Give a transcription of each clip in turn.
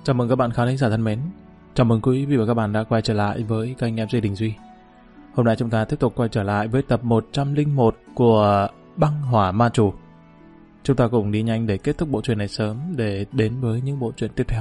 Chào mừng các bạn khán giả thân mến. Chào mừng quý vị và các bạn đã quay trở lại với kênh MC Đình Duy. Hôm nay chúng ta tiếp tục quay trở lại với tập 101 của Băng Hỏa Ma Chủ. Chúng ta cùng đi nhanh để kết thúc bộ truyện này sớm để đến với những bộ truyện tiếp theo.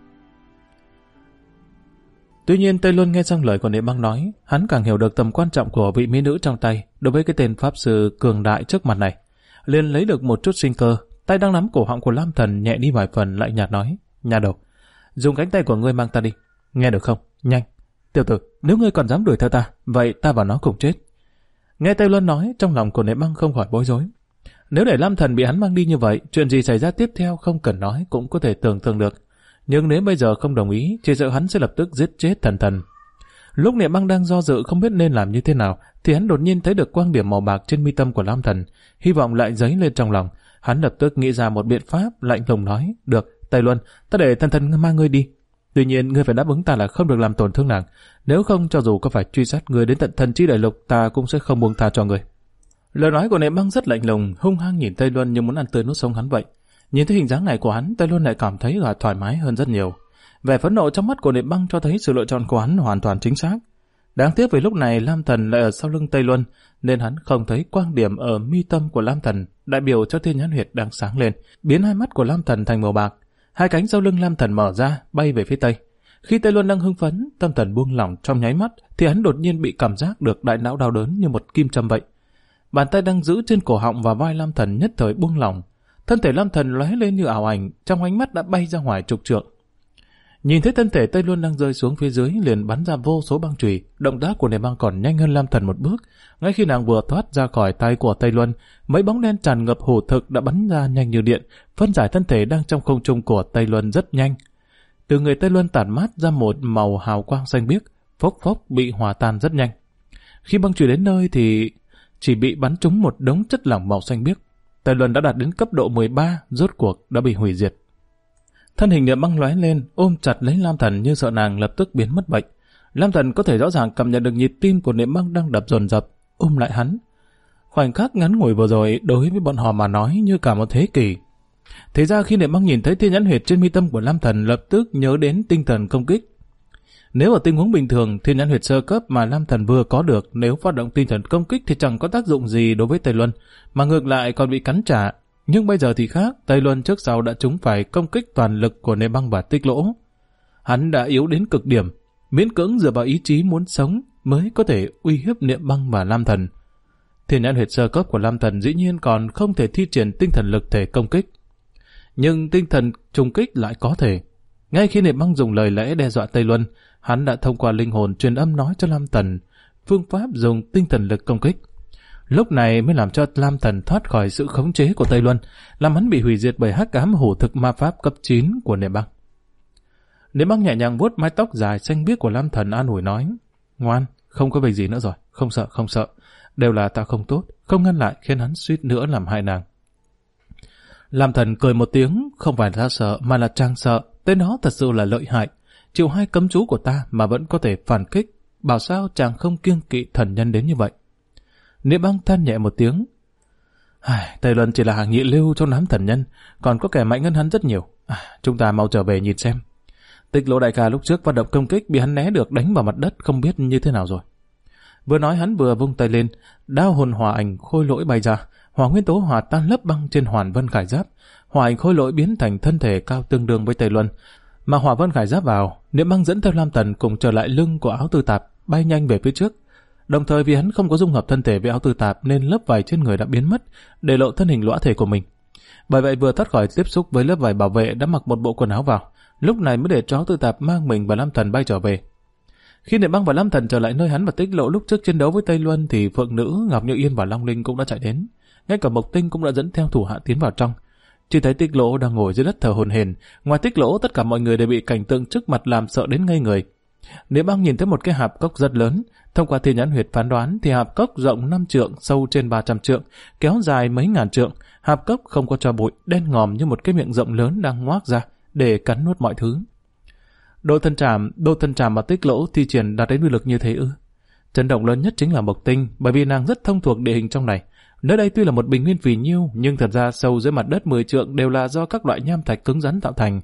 Tuy nhiên Tây Luân nghe xong lời của Niệm Băng nói, hắn càng hiểu được tầm quan trọng của vị mỹ nữ trong tay đối với cái tên pháp sư cường đại trước mặt này. Liền lấy được một chút sinh cơ, tay đang nắm cổ họng của Lam Thần nhẹ đi vài phần, lại nhạt nói: "Nhà đầu, dùng cánh tay của ngươi mang ta đi, nghe được không? Nhanh! Tiểu tử, nếu ngươi còn dám đuổi theo ta, vậy ta và nó cùng chết." Nghe Tây Luân nói, trong lòng của Niệm Băng không khỏi bối rối. Nếu để Lam Thần bị hắn mang đi như vậy, chuyện gì xảy ra tiếp theo không cần nói cũng có thể tưởng tượng được. Nhưng nếu bây giờ không đồng ý, chỉ sợ hắn sẽ lập tức giết chết Thần Thần. Lúc Niệm Băng đang do dự không biết nên làm như thế nào, thì hắn đột nhiên thấy được quang điểm màu bạc trên mi tâm của Lam Thần, hy vọng lại dấy lên trong lòng. Hắn lập tức nghĩ ra một biện pháp, lạnh lùng nói: "Được, Tây Luân, ta để Thần Thần mang ngươi đi. Tuy nhiên ngươi phải đáp ứng ta là không được làm tổn thương nàng. Nếu không, cho dù có phải truy sát ngươi đến tận thần chi đại lục, ta cũng sẽ không buông tha cho ngươi." Lời nói của Niệm Băng rất lạnh lùng, hung hăng nhìn Tây Luân như muốn ăn tươi nuốt sống hắn vậy. Nhìn thấy hình dáng này của hắn, Tây Luân lại cảm thấy là thoải mái hơn rất nhiều. Vẻ phẫn nộ trong mắt của Niệm Băng cho thấy sự lựa chọn của hắn hoàn toàn chính xác. Đáng tiếc vì lúc này Lam Thần lại ở sau lưng Tây Luân, nên hắn không thấy quang điểm ở mi tâm của Lam Thần, đại biểu cho Thiên Nhãn Huyệt đang sáng lên, biến hai mắt của Lam Thần thành màu bạc. Hai cánh sau lưng Lam Thần mở ra, bay về phía tây. Khi Tây Luân đang hưng phấn, tâm thần buông lỏng trong nháy mắt, thì hắn đột nhiên bị cảm giác được đại não đau đớn như một kim châm vậy. Bàn tay đang giữ trên cổ họng và vai Lam Thần nhất thời buông lỏng, thân thể Lam Thần lóe lên như ảo ảnh, trong ánh mắt đã bay ra ngoài chục trượng. Nhìn thấy thân thể Tây Luân đang rơi xuống phía dưới, liền bắn ra vô số băng chùy. Động tác của Niệm Băng còn nhanh hơn Lam Thần một bước. Ngay khi nàng vừa thoát ra khỏi tay của Tây Luân, mấy bóng đen tràn ngập hủ thực đã bắn ra nhanh như điện, phân giải thân thể đang trong không trung của Tây Luân rất nhanh. Từ người Tây Luân tản mát ra một màu hào quang xanh biếc, phốc phốc bị hòa tan rất nhanh. Khi băng chùy đến nơi thì chỉ bị bắn trúng một đống chất lỏng màu xanh biếc. Tây Luân đã đạt đến cấp độ 13, rốt cuộc đã bị hủy diệt. Thân hình Niệm Băng lóe lên, ôm chặt lấy Lam Thần như sợ nàng lập tức biến mất bệnh. Lam Thần có thể rõ ràng cảm nhận được nhịp tim của Niệm Băng đang đập dồn dập, ôm lại hắn. Khoảnh khắc ngắn ngủi vừa rồi đối với bọn họ mà nói như cả một thế kỷ. Thế ra khi Niệm Băng nhìn thấy Thiên Nhãn Huyệt trên mi tâm của Lam Thần, lập tức nhớ đến tinh thần công kích. Nếu ở tình huống bình thường, Thiên Nhãn Huyệt sơ cấp mà Lam Thần vừa có được, nếu phát động tinh thần công kích thì chẳng có tác dụng gì đối với Tây Luân, mà ngược lại còn bị cắn trả. Nhưng bây giờ thì khác, Tây Luân trước sau đã trúng phải công kích toàn lực của Niệm Băng và Tích Lỗ. Hắn đã yếu đến cực điểm, miễn cưỡng dựa vào ý chí muốn sống mới có thể uy hiếp Niệm Băng và Lam Thần. Thiên Nhãn Huyệt sơ cấp của Lam Thần dĩ nhiên còn không thể thi triển tinh thần lực thể công kích, nhưng tinh thần trùng kích lại có thể. Ngay khi Niệm Băng dùng lời lẽ đe dọa Tây Luân, hắn đã thông qua linh hồn truyền âm nói cho Lam Thần phương pháp dùng tinh thần lực công kích. Lúc này mới làm cho Lam Thần thoát khỏi sự khống chế của Tây Luân, làm hắn bị hủy diệt bởi hắc ám hủ thực ma pháp cấp 9 của Niệm Băng. Niệm Băng nhẹ nhàng vuốt mái tóc dài xanh biếc của Lam Thần an ủi nói: "Ngoan, không có việc gì nữa rồi, không sợ, đều là ta không tốt, không ngăn lại khiến hắn suýt nữa làm hại nàng." Lam Thần cười một tiếng, không phải là sợ mà là chàng sợ, tên đó thật sự là lợi hại, chịu 2 cấm chú của ta mà vẫn có thể phản kích, bảo sao chàng không kiêng kỵ thần nhân đến như vậy. Niệm Băng than nhẹ một tiếng: "Tây Luân chỉ là hàng nhị lưu trong đám thần nhân, còn có kẻ mạnh hơn hắn rất nhiều. Chúng ta mau trở về nhìn xem. Tích Lỗ đại ca lúc trước phát động công kích bị hắn né được, đánh vào mặt đất không biết như thế nào rồi." Vừa nói hắn vừa vung tay lên, đao hồn hỏa ảnh khôi lỗi bay ra, hỏa nguyên tố hòa tan lớp băng trên Hoàn Vân Khải Giáp, hỏa ảnh khôi lỗi biến thành thân thể cao tương đương với Tây Luân, mà hỏa Vân Khải Giáp vào. Niệm Băng dẫn theo Lam Thần cùng trở lại lưng của áo tư tạp, bay nhanh về phía trước. Đồng thời vì hắn không có dung hợp thân thể với áo tư tạp nên lớp vải trên người đã biến mất, để lộ thân hình lõa thể của mình. Bởi vậy vừa thoát khỏi tiếp xúc với lớp vải bảo vệ đã mặc một bộ quần áo vào, lúc này mới để cho áo tư tạp mang mình và Lam Thần bay trở về. Khi Niệm Băng và Lam Thần trở lại nơi hắn và Tích Lỗ lúc trước chiến đấu với Tây Luân thì Phượng Nữ, Ngọc Như Yên và Long Linh cũng đã chạy đến, ngay cả Mộc Tinh cũng đã dẫn theo thủ hạ tiến vào trong. Chỉ thấy Tích Lỗ đang ngồi dưới đất thở hổn hển, ngoài Tích Lỗ tất cả mọi người đều bị cảnh tượng trước mặt làm sợ đến ngây người. Niệm Băng nhìn thấy một cái hạp cốc rất lớn, thông qua Thiên Nhãn Huyệt phán đoán thì hạp cốc rộng 5 trượng, sâu trên 300 trượng, kéo dài mấy ngàn trượng. Hạp cốc không có tro bụi, đen ngòm như một cái miệng rộng lớn đang ngoác ra để cắn nuốt mọi thứ. Đô thân trảm mà Tích Lỗ thi triển đạt đến uy lực như thế ư? Chấn động lớn nhất chính là Mộc Tinh, bởi vì nàng rất thông thuộc địa hình trong này. Nơi đây tuy là một bình nguyên phì nhiêu, nhưng thật ra sâu dưới mặt đất 10 trượng đều là do các loại nham thạch cứng rắn tạo thành.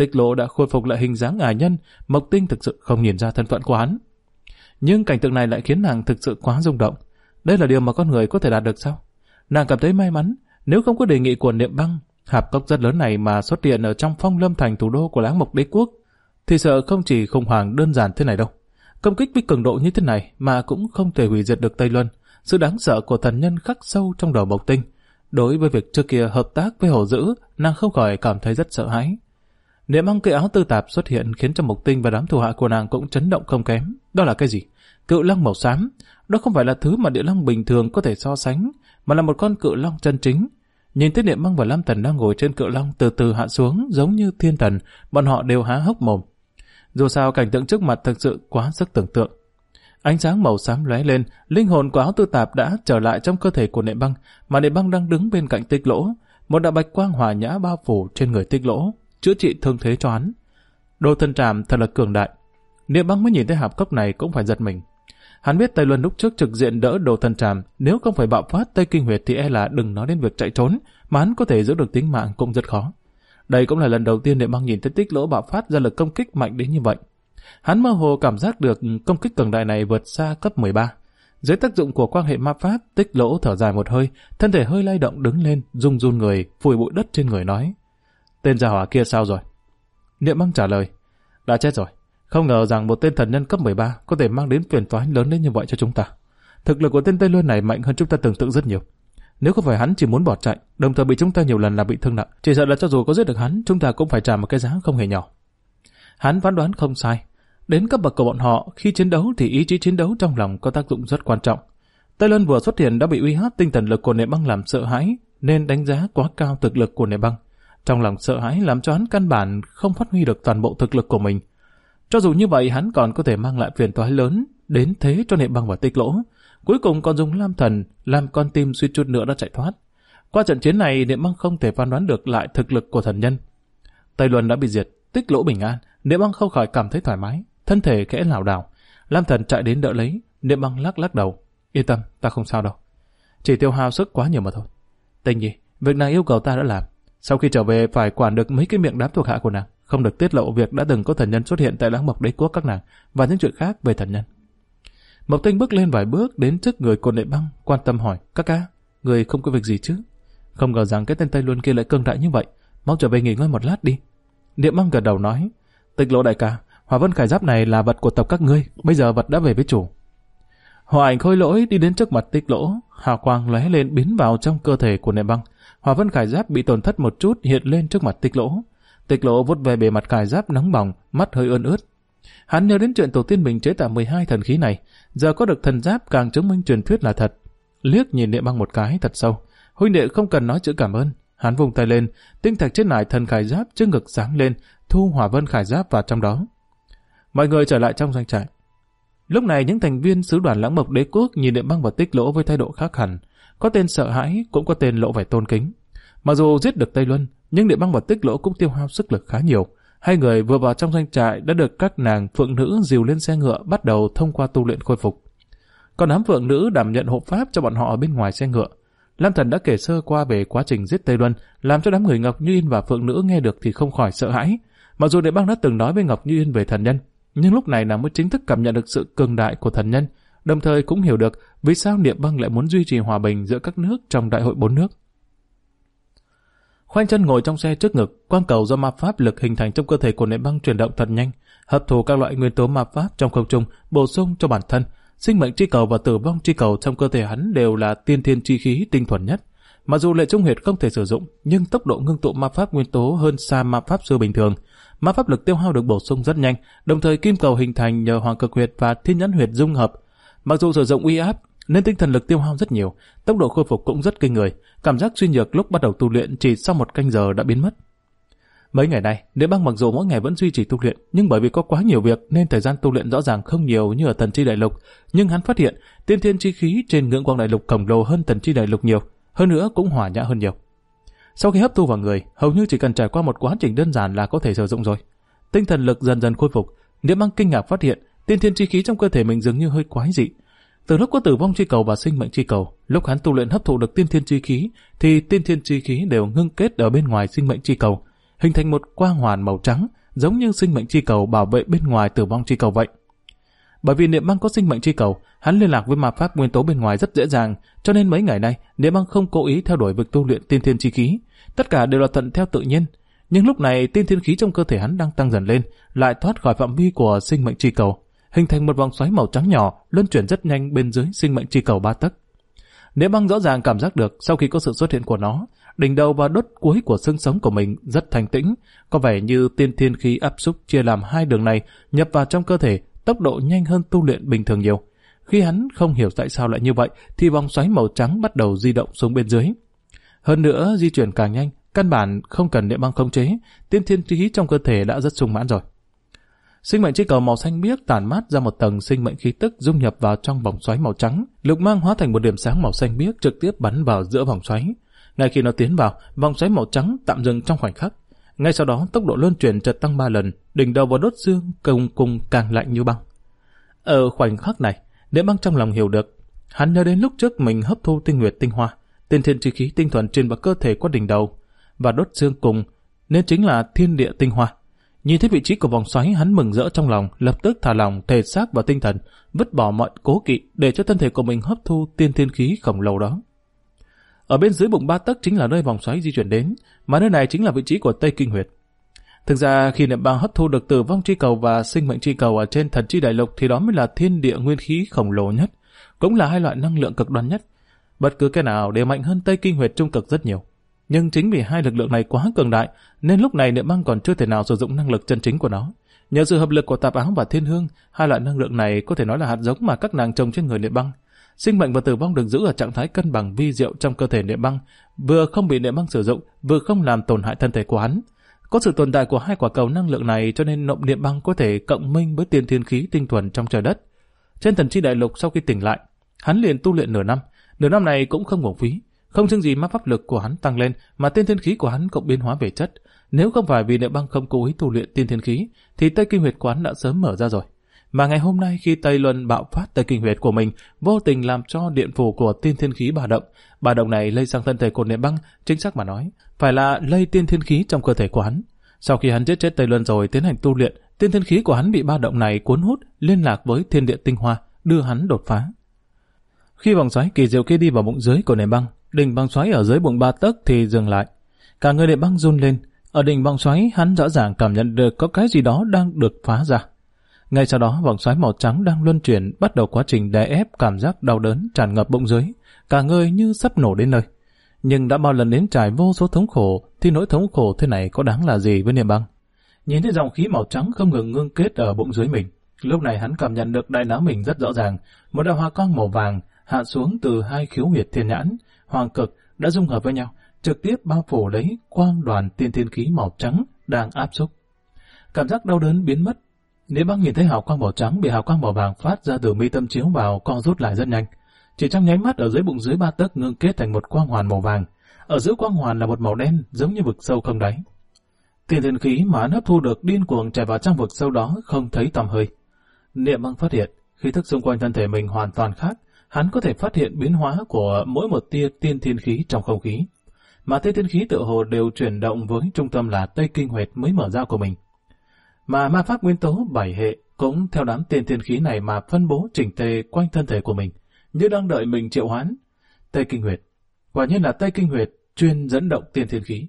Tích Lỗ đã khôi phục lại hình dáng ả nhân, Mộc Tinh thực sự không nhìn ra thân phận của hắn. Nhưng cảnh tượng này lại khiến nàng thực sự quá rung động. Đây là điều mà con người có thể đạt được sao? Nàng cảm thấy may mắn, nếu không có đề nghị của Niệm Băng, hạp cốc rất lớn này mà xuất hiện ở trong Phong Lâm thành thủ đô của Láng Mộc Đế quốc, thì sợ không chỉ khủng hoảng đơn giản thế này đâu. Công kích với cường độ như thế này mà cũng không thể hủy diệt được Tây Luân. Sự đáng sợ của thần nhân khắc sâu trong đầu Mộc Tinh. Đối với việc trước kia hợp tác với Hổ Dữ, nàng không khỏi cảm thấy rất sợ hãi. Niệm Băng cởi áo tư tạp xuất hiện khiến cho Mộc Tinh và đám thủ hạ của nàng cũng chấn động không kém. Đó là cái gì? Cự long màu xám. Đó không phải là thứ mà địa long bình thường có thể so sánh, mà là một con cự long chân chính. Nhìn thấy Niệm Băng và Lam Thần đang ngồi trên cự long từ từ hạ xuống giống như thiên thần, bọn họ đều há hốc mồm. Dù sao cảnh tượng trước mặt thực sự quá sức tưởng tượng. Ánh sáng màu xám lóe lên, linh hồn của áo tư tạp đã trở lại trong cơ thể của Niệm Băng, mà Niệm Băng đang đứng bên cạnh Tích Lỗ. Một đạo bạch quang hòa nhã bao phủ trên người Tích Lỗ, chữa trị thương thế cho hắn. Đồ thân trảm thật là cường đại. Niệm Băng mới nhìn thấy hạp cốc này cũng phải giật mình. Hắn biết Tây Luân lúc trước trực diện đỡ đồ thân trảm, nếu không phải bạo phát Tây Kinh Huyệt thì e là đừng nói đến việc chạy trốn, mà hắn có thể giữ được tính mạng cũng rất khó. Đây cũng là lần đầu tiên Niệm Băng nhìn thấy Tích Lỗ bạo phát ra lực công kích mạnh đến như vậy. Hắn mơ hồ cảm giác được công kích cường đại này vượt xa cấp 13. Dưới tác dụng của quan hệ ma pháp, Tích Lỗ thở dài một hơi, thân thể hơi lay động đứng lên, run run người, phủi bụi đất trên người nói: "Tên gia hỏa kia sao rồi?" Niệm Băng trả lời: "Đã chết rồi. Không ngờ rằng một tên thần nhân cấp 13 có thể mang đến phiền toái lớn đến như vậy cho chúng ta. Thực lực của tên Tây Luân này mạnh hơn chúng ta tưởng tượng rất nhiều. Nếu không phải hắn chỉ muốn bỏ chạy, đồng thời bị chúng ta nhiều lần làm bị thương nặng, chỉ sợ là cho dù có giết được hắn, chúng ta cũng phải trả một cái giá không hề nhỏ." Hắn phán đoán không sai. Đến cấp bậc của bọn họ, khi chiến đấu thì ý chí chiến đấu trong lòng có tác dụng rất quan trọng. Tây Luân vừa xuất hiện đã bị uy áp tinh thần lực của Niệm Băng làm sợ hãi, nên đánh giá quá cao thực lực của Niệm Băng. Trong lòng sợ hãi làm cho hắn căn bản không phát huy được toàn bộ thực lực của mình. Cho dù như vậy, hắn còn có thể mang lại phiền toái lớn đến thế cho Niệm Băng và Tích Lỗ. Cuối cùng còn dùng Lam Thần làm con tim suýt chút nữa đã chạy thoát. Qua trận chiến này, Niệm Băng không thể phán đoán được lại thực lực của thần nhân. Tây Luân đã bị diệt, Tích Lỗ bình an, Niệm Băng không khỏi cảm thấy thoải mái, thân thể khẽ lảo đảo. Lam Thần chạy đến đỡ lấy, Niệm Băng lắc lắc đầu: "Yên tâm, ta không sao đâu. Chỉ tiêu hao sức quá nhiều mà thôi. Tinh Nhi, việc nàng yêu cầu ta đã làm. Sau khi trở về phải quản được mấy cái miệng đám thuộc hạ của nàng, không được tiết lộ việc đã từng có thần nhân xuất hiện tại Láng Mộc Đế quốc các nàng và những chuyện khác về thần nhân." Mộc Tinh bước lên vài bước đến trước người của Niệm Băng, quan tâm hỏi: "Các ca, người không có việc gì chứ? Không ngờ rằng cái tên Tây Luân kia lại cường đại như vậy. Mau trở về nghỉ ngơi một lát đi." Niệm Băng gật đầu nói: "Tích Lỗ đại ca, Hỏa Vân Khải Giáp này là vật của tộc các ngươi, bây giờ vật đã về với chủ." Hỏa Ảnh Khôi Lỗi đi đến trước mặt Tích Lỗ, hào quang lóe lên biến vào trong cơ thể của Niệm Băng. Hỏa Vân Khải Giáp bị tổn thất một chút hiện lên trước mặt Tích Lỗ. Tích Lỗ vuốt về bề mặt khải giáp nóng bỏng, mắt hơi ươn ướt. Hắn nhớ đến chuyện tổ tiên mình chế tạo 12 thần khí này, giờ có được thần giáp càng chứng minh truyền thuyết là thật. Liếc nhìn Niệm Băng một cái thật sâu, huynh đệ không cần nói chữ cảm ơn. Hắn vùng tay lên, tinh thạch trên nải thần khải giáp trước ngực sáng lên, thu Hỏa Vân Khải Giáp vào trong đó. Mọi người trở lại trong doanh trại. Lúc này những thành viên sứ đoàn Láng Mộc Đế quốc nhìn Niệm Băng và Tích Lỗ với thái độ khác hẳn, có tên sợ hãi, cũng có tên lộ vẻ tôn kính. Mặc dù giết được Tây Luân, nhưng Niệm Băng và Tích Lỗ cũng tiêu hao sức lực khá nhiều. Hai người vừa vào trong doanh trại đã được các nàng phượng nữ dìu lên xe ngựa, bắt đầu thông qua tu luyện khôi phục. Còn đám phượng nữ đảm nhận hộ pháp cho bọn họ ở bên ngoài xe ngựa. Lam Thần đã kể sơ qua về quá trình giết Tây Luân, làm cho đám người Ngọc Như Yên và phượng nữ nghe được thì không khỏi sợ hãi. Mặc dù Niệm Băng đã từng nói với Ngọc Như Yên về thần nhân, nhưng lúc này nàng mới chính thức cảm nhận được sự cường đại của thần nhân, đồng thời cũng hiểu được vì sao Niệm Băng lại muốn duy trì hòa bình giữa các nước trong đại hội 4 nước. Khoanh chân ngồi trong xe trước ngực, quang cầu do ma pháp lực hình thành trong cơ thể của Niệm Băng chuyển động thật nhanh, hấp thụ các loại nguyên tố ma pháp trong không trung, bổ sung cho bản thân. Sinh mệnh chi cầu và tử vong chi cầu trong cơ thể hắn đều là tiên thiên chi khí tinh thuần nhất. Mặc dù Lệ Trung Huyệt không thể sử dụng, nhưng tốc độ ngưng tụ ma pháp nguyên tố hơn xa ma pháp sư bình thường. Ma pháp lực tiêu hao được bổ sung rất nhanh, đồng thời kim cầu hình thành nhờ Hoàng Cực Huyệt và Thiên Nhãn Huyệt dung hợp. Mặc dù sử dụng uy áp, nên tinh thần lực tiêu hao rất nhiều, tốc độ khôi phục cũng rất kinh người. Cảm giác suy nhược lúc bắt đầu tu luyện chỉ sau 1 canh giờ đã biến mất. Mấy ngày nay, Niệm Băng mặc dù mỗi ngày vẫn duy trì tu luyện, nhưng bởi vì có quá nhiều việc nên thời gian tu luyện rõ ràng không nhiều như ở Thần Chi Đại Lục. Nhưng hắn phát hiện tiên thiên chi khí trên Ngưỡng Quang Đại Lục khổng lồ hơn Thần Chi Đại Lục nhiều, hơn nữa cũng hòa nhã hơn nhiều. Sau khi hấp thu vào người, hầu như chỉ cần trải qua một quá trình đơn giản là có thể sử dụng rồi. Tinh thần lực dần dần khôi phục, Niệm Băng kinh ngạc phát hiện tiên thiên chi khí trong cơ thể mình dường như hơi quái dị. Từ lúc có tử vong chi cầu và sinh mệnh chi cầu, lúc hắn tu luyện hấp thụ được tiên thiên chi khí, thì tiên thiên chi khí đều ngưng kết ở bên ngoài sinh mệnh chi cầu, hình thành một quang hoàn màu trắng, giống như sinh mệnh chi cầu bảo vệ bên ngoài tử vong chi cầu vậy. Bởi vì Niệm Băng có sinh mệnh chi cầu, hắn liên lạc với ma pháp nguyên tố bên ngoài rất dễ dàng, cho nên mấy ngày nay Niệm Băng không cố ý theo đuổi việc tu luyện tiên thiên chi khí, tất cả đều là thuận theo tự nhiên. Nhưng lúc này tiên thiên khí trong cơ thể hắn đang tăng dần lên, lại thoát khỏi phạm vi của sinh mệnh chi cầu, hình thành một vòng xoáy màu trắng nhỏ luân chuyển rất nhanh bên dưới sinh mệnh chi cầu 3 tấc. Niệm Băng rõ ràng cảm giác được sau khi có sự xuất hiện của nó, đỉnh đầu và đốt cuối của xương sống của mình rất thanh tĩnh, có vẻ như tiên thiên khí áp xúc chia làm 2 đường này nhập vào trong cơ thể, tốc độ nhanh hơn tu luyện bình thường nhiều. Khi hắn không hiểu tại sao lại như vậy, thì vòng xoáy màu trắng bắt đầu di động xuống bên dưới. Hơn nữa, di chuyển càng nhanh, căn bản không cần Niệm Băng khống chế, tiên thiên khí trong cơ thể đã rất sung mãn rồi. Sinh mệnh chi cầu màu xanh biếc tản mát ra một tầng sinh mệnh khí tức dung nhập vào trong vòng xoáy màu trắng, lục mang hóa thành một điểm sáng màu xanh biếc trực tiếp bắn vào giữa vòng xoáy. Ngay khi nó tiến vào, vòng xoáy màu trắng tạm dừng trong khoảnh khắc. Ngay sau đó, tốc độ luân chuyển chợt tăng 3 lần, đỉnh đầu và đốt xương cùng càng lạnh như băng. Ở khoảnh khắc này, Niệm Băng trong lòng hiểu được, hắn nhớ đến lúc trước mình hấp thu tinh nguyệt tinh hoa, tiên thiên chi khí tinh thuần trên vào cơ thể qua đỉnh đầu và đốt xương cùng, nên chính là thiên địa tinh hoa. Nhìn thấy vị trí của vòng xoáy, hắn mừng rỡ trong lòng, lập tức thả lỏng thể xác và tinh thần, vứt bỏ mọi cố kỵ để cho thân thể của mình hấp thu tiên thiên khí khổng lồ đó. Ở bên dưới bụng 3 tấc chính là nơi vòng xoáy di chuyển đến, mà nơi này chính là vị trí của Tây Kinh Huyệt. Thực ra khi Niệm Băng hấp thu được tử vong chi cầu và sinh mệnh chi cầu ở trên thần chi đại lục thì đó mới là thiên địa nguyên khí khổng lồ nhất, cũng là 2 loại năng lượng cực đoan nhất. Bất cứ cái nào đều mạnh hơn Tây Kinh Huyệt trung cực rất nhiều. Nhưng chính vì 2 lực lượng này quá cường đại, nên lúc này Niệm Băng còn chưa thể nào sử dụng năng lực chân chính của nó. Nhờ sự hợp lực của Tạp Áo và Thiên Hương, 2 loại năng lượng này có thể nói là hạt giống mà các nàng trồng trên người Niệm Băng. Sinh mệnh và tử vong được giữ ở trạng thái cân bằng vi diệu trong cơ thể Niệm Băng, vừa không bị Niệm Băng sử dụng, vừa không làm tổn hại thân thể của hắn. Có sự tồn tại của 2 quả cầu năng lượng này cho nên Niệm Băng có thể cộng minh với tiên thiên khí tinh thuần trong trời đất. Trên thần chi đại lục sau khi tỉnh lại, hắn liền tu luyện nửa năm này cũng không uổng phí. Không chừng gì ma pháp lực của hắn tăng lên, mà tiên thiên khí của hắn cũng biến hóa về chất. Nếu không phải vì Niệm Băng không cố ý tu luyện tiên thiên khí, thì Tây Kinh Huyệt của hắn đã sớm mở ra rồi. Mà ngày hôm nay khi Tây Luân bạo phát Tây Kinh Huyệt của mình, vô tình làm cho điện phủ của tiên thiên khí bà động này lây sang thân thể của Niệm Băng, chính xác mà nói, phải là lây tiên thiên khí trong cơ thể của hắn. Sau khi hắn giết chết Tây Luân rồi tiến hành tu luyện, tiên thiên khí của hắn bị ba động này cuốn hút, liên lạc với thiên địa tinh hoa, đưa hắn đột phá. Khi vòng xoáy kỳ diệu kia đi vào bụng dưới của Niệm Băng, đỉnh vòng xoáy ở dưới bụng 3 tấc thì dừng lại. Cả người Niệm Băng run lên. Ở đỉnh vòng xoáy, hắn rõ ràng cảm nhận được có cái gì đó đang được phá ra. Ngay sau đó, vòng xoáy màu trắng đang luân chuyển bắt đầu quá trình đè ép, cảm giác đau đớn tràn ngập bụng dưới, cả người như sắp nổ đến nơi. Nhưng đã bao lần nếm trải vô số thống khổ, thì nỗi thống khổ thế này có đáng là gì với Niệm Băng? Nhìn thấy dòng khí màu trắng không ngừng ngưng kết ở bụng dưới mình, lúc này hắn cảm nhận được đại não mình rất rõ ràng, một đạo hoa quang màu vàng hạ xuống từ 2 khiếu huyệt thiên nhãn, hoàng cực đã dung hợp với nhau, trực tiếp bao phủ lấy quang đoàn tiên thiên khí màu trắng đang áp xúc. Cảm giác đau đớn biến mất. Niệm Băng nhìn thấy hào quang màu trắng bị hào quang màu vàng phát ra từ mi tâm chiếu vào, co rút lại rất nhanh. Chỉ trong nháy mắt, ở dưới bụng dưới 3 tấc ngưng kết thành một quang hoàn màu vàng. Ở giữa quang hoàn là một màu đen giống như vực sâu không đáy. Tiên thiên khí mà hắn hấp thu được điên cuồng chảy vào trong vực sâu đó không thấy tầm hơi. Niệm Băng phát hiện khí thức xung quanh thân thể mình hoàn toàn khác. Hắn có thể phát hiện biến hóa của mỗi một tia tiên thiên khí trong không khí, mà tiên thiên khí tự hồ đều chuyển động với trung tâm là Tây Kinh Huyệt mới mở ra của mình. Mà ma pháp nguyên tố 7 hệ cũng theo đám tiên thiên khí này mà phân bố chỉnh tề quanh thân thể của mình, như đang đợi mình triệu hoán. Tây Kinh Huyệt, quả nhiên là Tây Kinh Huyệt chuyên dẫn động tiên thiên khí.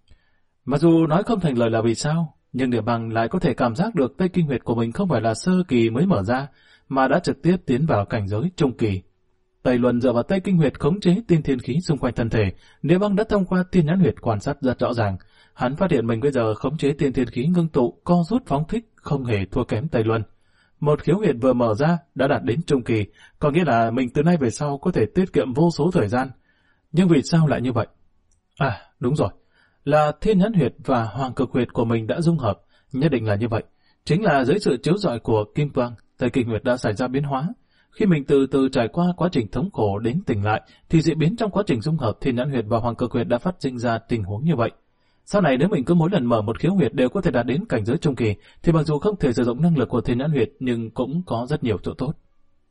Mặc dù nói không thành lời là vì sao, nhưng Niệm Băng lại có thể cảm giác được Tây Kinh Huyệt của mình không phải là sơ kỳ mới mở ra, mà đã trực tiếp tiến vào cảnh giới trung kỳ. Tây Luân dựa vào Tây Kinh Huyệt khống chế tiên thiên khí xung quanh thân thể. Niệm Băng đã thông qua tiên nhãn huyệt quan sát rất rõ ràng. Hắn phát hiện mình bây giờ khống chế tiên thiên khí ngưng tụ, co rút phóng thích, không hề thua kém Tây Luân. Một khiếu huyệt vừa mở ra đã đạt đến trung kỳ, có nghĩa là mình từ nay về sau có thể tiết kiệm vô số thời gian. Nhưng vì sao lại như vậy? À, đúng rồi, là thiên nhãn huyệt và hoàng cực huyệt của mình đã dung hợp, nhất định là như vậy. Chính là dưới sự chiếu rọi của kim quang, Tây Kinh Huyệt đã xảy ra biến hóa. Khi mình từ từ trải qua quá trình thống khổ đến tỉnh lại, thì diễn biến trong quá trình dung hợp thiên nhãn huyệt và hoàng cực huyệt đã phát sinh ra tình huống như vậy. Sau này nếu mình cứ mỗi lần mở một khiếu huyệt đều có thể đạt đến cảnh giới trung kỳ, thì mặc dù không thể sử dụng năng lực của thiên nhãn huyệt nhưng cũng có rất nhiều chỗ tốt.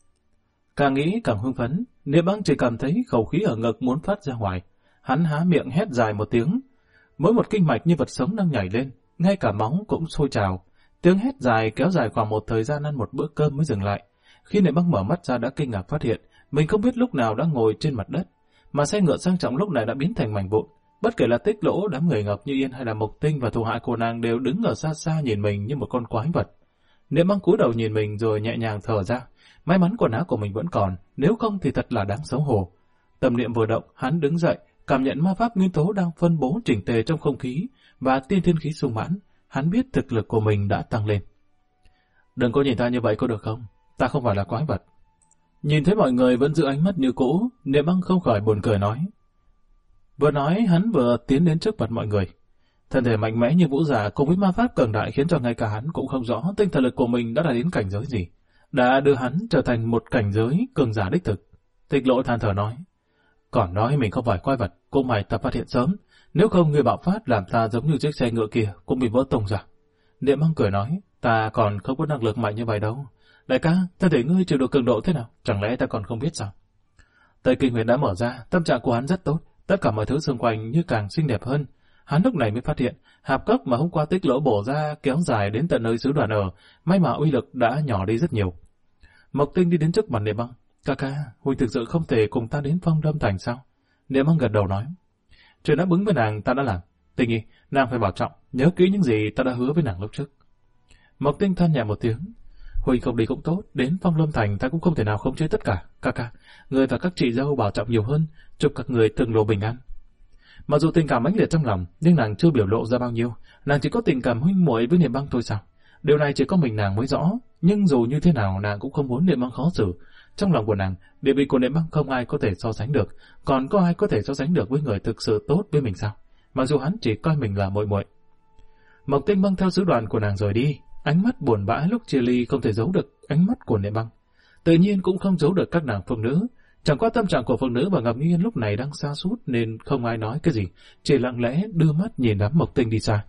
Càng nghĩ càng hưng phấn, Niệm Băng chỉ cảm thấy khẩu khí ở ngực muốn phát ra ngoài. Hắn há miệng hét dài một tiếng. Mỗi một kinh mạch như vật sống đang nhảy lên, ngay cả máu cũng sôi trào. Tiếng hét dài kéo dài khoảng một thời gian ăn một bữa cơm mới dừng lại. Khi Niệm Băng mở mắt ra đã kinh ngạc phát hiện mình không biết lúc nào đã ngồi trên mặt đất, mà xe ngựa sang trọng lúc này đã biến thành mảnh vụn. Bất kể là Tích Lỗ, đám người Ngọc Như Yên hay là Mộc Tinh và thủ hạ của nàng đều đứng ở xa xa nhìn mình như một con quái vật. Niệm Băng cúi đầu nhìn mình rồi nhẹ nhàng thở ra. May mắn quần áo của mình vẫn còn, nếu không thì thật là đáng xấu hổ. Tâm niệm vừa động, hắn đứng dậy, cảm nhận ma pháp nguyên tố đang phân bố chỉnh tề trong không khí và tiên thiên khí sung mãn. Hắn biết thực lực của mình đã tăng lên. Đừng có nhìn ta như vậy có được không? Ta không phải là quái vật. Nhìn thấy mọi người vẫn giữ ánh mắt như cũ, Niệm Băng không khỏi buồn cười nói. Vừa nói hắn vừa tiến đến trước mặt mọi người. Thân thể mạnh mẽ như vũ giả cùng với ma pháp cường đại khiến cho ngay cả hắn cũng không rõ tinh thần lực của mình đã đạt đến cảnh giới gì, đã đưa hắn trở thành một cảnh giới cường giả đích thực. Tích Lỗ than thở nói, còn nói mình không phải quái vật, cũng mày ta phát hiện sớm, nếu không người bạo phát làm ta giống như chiếc xe ngựa kia cũng bị vỡ tung ra. Niệm Băng cười nói, ta còn không có năng lực mạnh như vậy đâu. Đại ca, thân thể ngươi chịu được cường độ thế nào? Chẳng lẽ ta còn không biết sao? Tây Kinh Huyền đã mở ra, tâm trạng của hắn rất tốt, tất cả mọi thứ xung quanh như càng xinh đẹp hơn. Hắn lúc này mới phát hiện, hạp cốc mà hôm qua Tích Lỗ bổ ra kéo dài đến tận nơi sứ đoàn ở, may mà uy lực đã nhỏ đi rất nhiều. Mộc Tinh đi đến trước mặt Niệm Băng, ca ca, huynh thực sự không thể cùng ta đến Phong Lâm Thành sao? Niệm Băng gật đầu nói, chuyện đáp ứng với nàng ta đã làm. Tinh Nhi, nàng phải bảo trọng, nhớ kỹ những gì ta đã hứa với nàng lúc trước. Mộc Tinh than nhẹ một tiếng, huynh không đi cũng tốt, đến Phong Lâm Thành ta cũng không thể nào khống chế tất cả. Ca ca, người và các chị dâu bảo trọng nhiều hơn, chúc các người từng lộ bình an. Mặc dù tình cảm mãnh liệt trong lòng, nhưng nàng chưa biểu lộ ra bao nhiêu, nàng chỉ có tình cảm huynh muội với Niệm Băng thôi sao? Điều này chỉ có mình nàng mới rõ, nhưng dù như thế nào nàng cũng không muốn Niệm Băng khó xử. Trong lòng của nàng, địa vị của Niệm Băng không ai có thể so sánh được, còn có ai có thể so sánh được với người thực sự tốt với mình sao? Mặc dù hắn chỉ coi mình là muội muội. Mộc Tinh Băng theo sứ đoàn của nàng rời đi, ánh mắt buồn bã lúc chia ly không thể giấu được ánh mắt của Niệm Băng, tự nhiên cũng không giấu được các nàng phụ nữ. Chẳng qua tâm trạng của phụ nữ và Ngọc Như Yên lúc này đang sa sút nên không ai nói cái gì, chỉ lặng lẽ đưa mắt nhìn đám Mộc Tinh đi xa.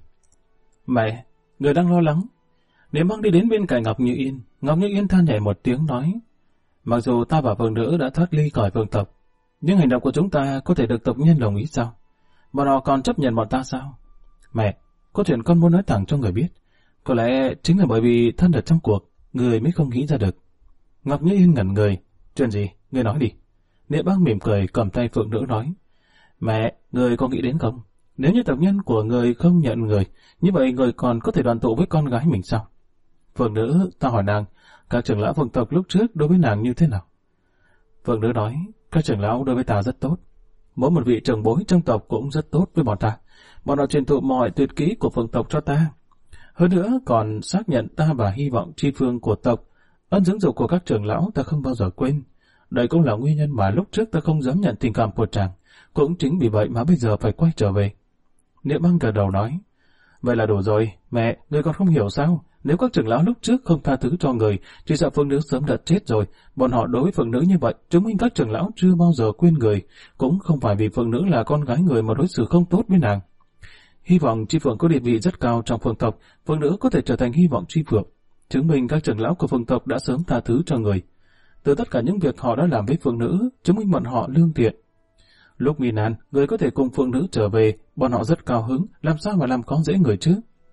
Mẹ, người đang lo lắng. Niệm Băng đi đến bên cạnh Ngọc Như Yên. Ngọc Như Yên than nhẹ một tiếng nói, mặc dù ta và phụ nữ đã thoát ly khỏi vương tộc, nhưng hành động của chúng ta có thể được tộc nhân đồng ý sao? Bọn họ còn chấp nhận bọn ta sao? Mẹ, có chuyện con muốn nói thẳng cho người biết. Có lẽ chính là bởi vì thân ở trong cuộc, người mới không nghĩ ra được. Ngọc Như Yên ngẩn người. Chuyện gì? Người nói đi. Niệm Băng mỉm cười cầm tay phụ nữ nói, mẹ, người có nghĩ đến không? Nếu như tộc nhân của người không nhận người, như vậy người còn có thể đoàn tụ với con gái mình sao? Phụ nữ, ta hỏi nàng, các trưởng lão vương tộc lúc trước đối với nàng như thế nào? Phụ nữ nói, các trưởng lão đối với ta rất tốt. Mỗi một vị trưởng bối trong tộc cũng rất tốt với bọn ta. Bọn họ truyền thụ mọi tuyệt kỹ của vương tộc cho ta. Hơn nữa còn xác nhận ta và hy vọng chi phương của tộc. Ân dưỡng dục của các trưởng lão ta không bao giờ quên. Đây cũng là nguyên nhân mà lúc trước ta không dám nhận tình cảm của chàng. Cũng chính vì vậy mà bây giờ phải quay trở về. Niệm Băng gật đầu nói, vậy là đủ rồi, mẹ, người còn không hiểu sao? Nếu các trưởng lão lúc trước không tha thứ cho người, chỉ sợ phương nữ sớm đã chết rồi. Bọn họ đối với phương nữ như vậy, chứng minh các trưởng lão chưa bao giờ quên người. Cũng không phải vì phương nữ là con gái người mà đối xử không tốt với nàng. Hy vọng chi phượng có địa vị rất cao trong phương tộc, phương nữ có thể trở thành hy vọng chi phượng. Chứng minh các trưởng lão của phương tộc đã sớm tha thứ cho người. Từ tất cả những việc họ đã làm với phương nữ, chứng minh bọn họ lương thiện. Lúc nguy nan, người có thể cùng phương nữ trở về, bọn họ rất cao hứng, làm sao mà làm khó dễ người chứ?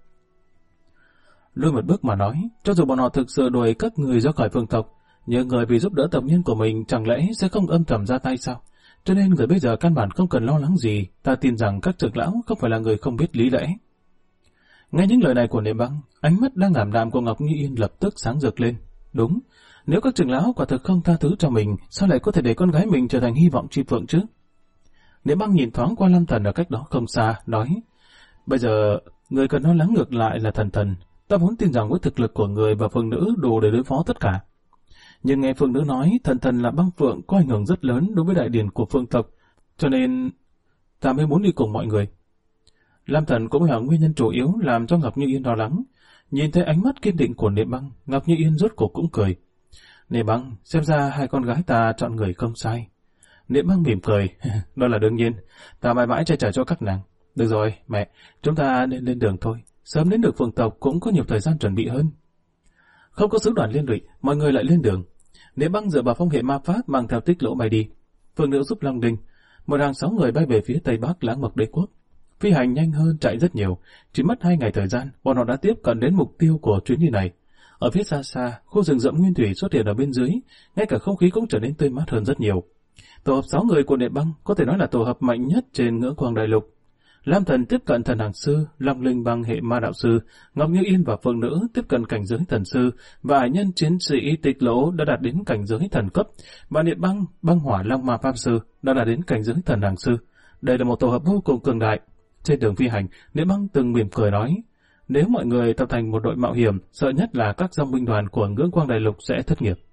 Lùi một bước mà nói, cho dù bọn họ thực sự đuổi các người ra khỏi phương tộc, nhưng người vì giúp đỡ tộc nhân của mình chẳng lẽ sẽ không âm thầm ra tay sao? Cho nên người bây giờ căn bản không cần lo lắng gì, ta tin rằng các trưởng lão không phải là người không biết lý lẽ. Nghe những lời này của Niệm Băng, ánh mắt đang ảm đạm của Ngọc Như Yên lập tức sáng rực lên. Đúng, nếu các trưởng lão quả thực không tha thứ cho mình, sao lại có thể để con gái mình trở thành hy vọng chi phượng chứ? Niệm Băng nhìn thoáng qua Lâm Thần ở cách đó không xa, nói, bây giờ người cần lo lắng ngược lại là Thần Thần. Ta muốn tin rằng với thực lực của người và phương nữ đủ để đối phó tất cả. Nhưng nghe phương nữ nói Thần Thần là băng phượng có ảnh hưởng rất lớn đối với đại điển của phương tộc, cho nên ta mới muốn đi cùng mọi người. Lam Thần cũng là nguyên nhân chủ yếu làm cho Ngọc Như Yên lo lắng. Nhìn thấy ánh mắt kiên định của Niệm Băng, Ngọc Như Yên rốt cuộc cũng cười. Niệm Băng, xem ra hai con gái ta chọn người không sai. Niệm Băng mỉm cười, đó là đương nhiên, ta mãi mãi che chở cho các nàng. Được rồi, mẹ, chúng ta nên lên đường thôi. Sớm đến được phương tộc cũng có nhiều thời gian chuẩn bị hơn. Không có sứ đoàn liên lụy, mọi người lại lên đường. Niệm Băng dựa vào phong hệ ma pháp mang theo Tích Lỗ bay đi. Phương nữ giúp Long Đình. Một hàng 6 người bay về phía tây bắc Lãng Mộc Đế quốc. phi hành nhanh hơn chạy rất nhiều. Chỉ mất 2 ngày thời gian, bọn họ đã tiếp cận đến mục tiêu của chuyến đi này. Ở phía xa xa, khu rừng rậm nguyên thủy xuất hiện ở bên dưới, ngay cả không khí cũng trở nên tươi mát hơn rất nhiều. Tổ hợp 6 người của Niệm Băng có thể nói là tổ hợp mạnh nhất trên ngưỡng quang đại lục. Lam Thần tiếp cận thần hàng sư, Long Linh bằng hệ ma đạo sư, Ngọc Như Yên và Phượng Nữ tiếp cận cảnh giới thần sư, và ải nhân chiến sĩ Tịch Lỗ đã đạt đến cảnh giới thần cấp, và Niệm Băng, băng hỏa long ma pháp sư đã đạt đến cảnh giới thần hàng sư. Đây là một tổ hợp vô cùng cường đại. Trên đường phi hành, Niệm Băng từng mỉm cười nói, nếu mọi người tập thành một đội mạo hiểm, sợ nhất là các dòng binh đoàn của ngưỡng quang đại lục sẽ thất nghiệp.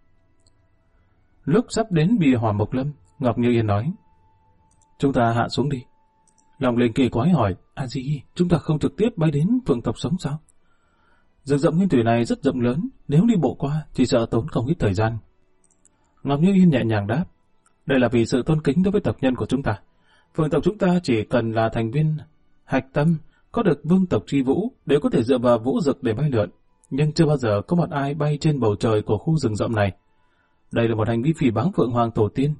Lúc sắp đến bìa Hỏa Mộc Lâm, Ngọc Như Yên nói, chúng ta hạ xuống đi. Long Linh kỳ quái hỏi, gì, chúng ta không trực tiếp bay đến phượng tộc sống sao? Rừng rậm nguyên thủy này rất rộng lớn, nếu đi bộ qua chỉ sợ tốn không ít thời gian. Ngọc Như Yên nhẹ nhàng đáp, đây là vì sự tôn kính đối với tộc nhân của chúng ta. Phượng tộc chúng ta chỉ cần là thành viên hạch tâm, có được vương tộc tri vũ, đều có thể dựa vào vũ dực để bay lượn, nhưng chưa bao giờ có một ai bay trên bầu trời của khu rừng rậm này. Đây là một hành vi phỉ báng Phượng Hoàng tổ tiên.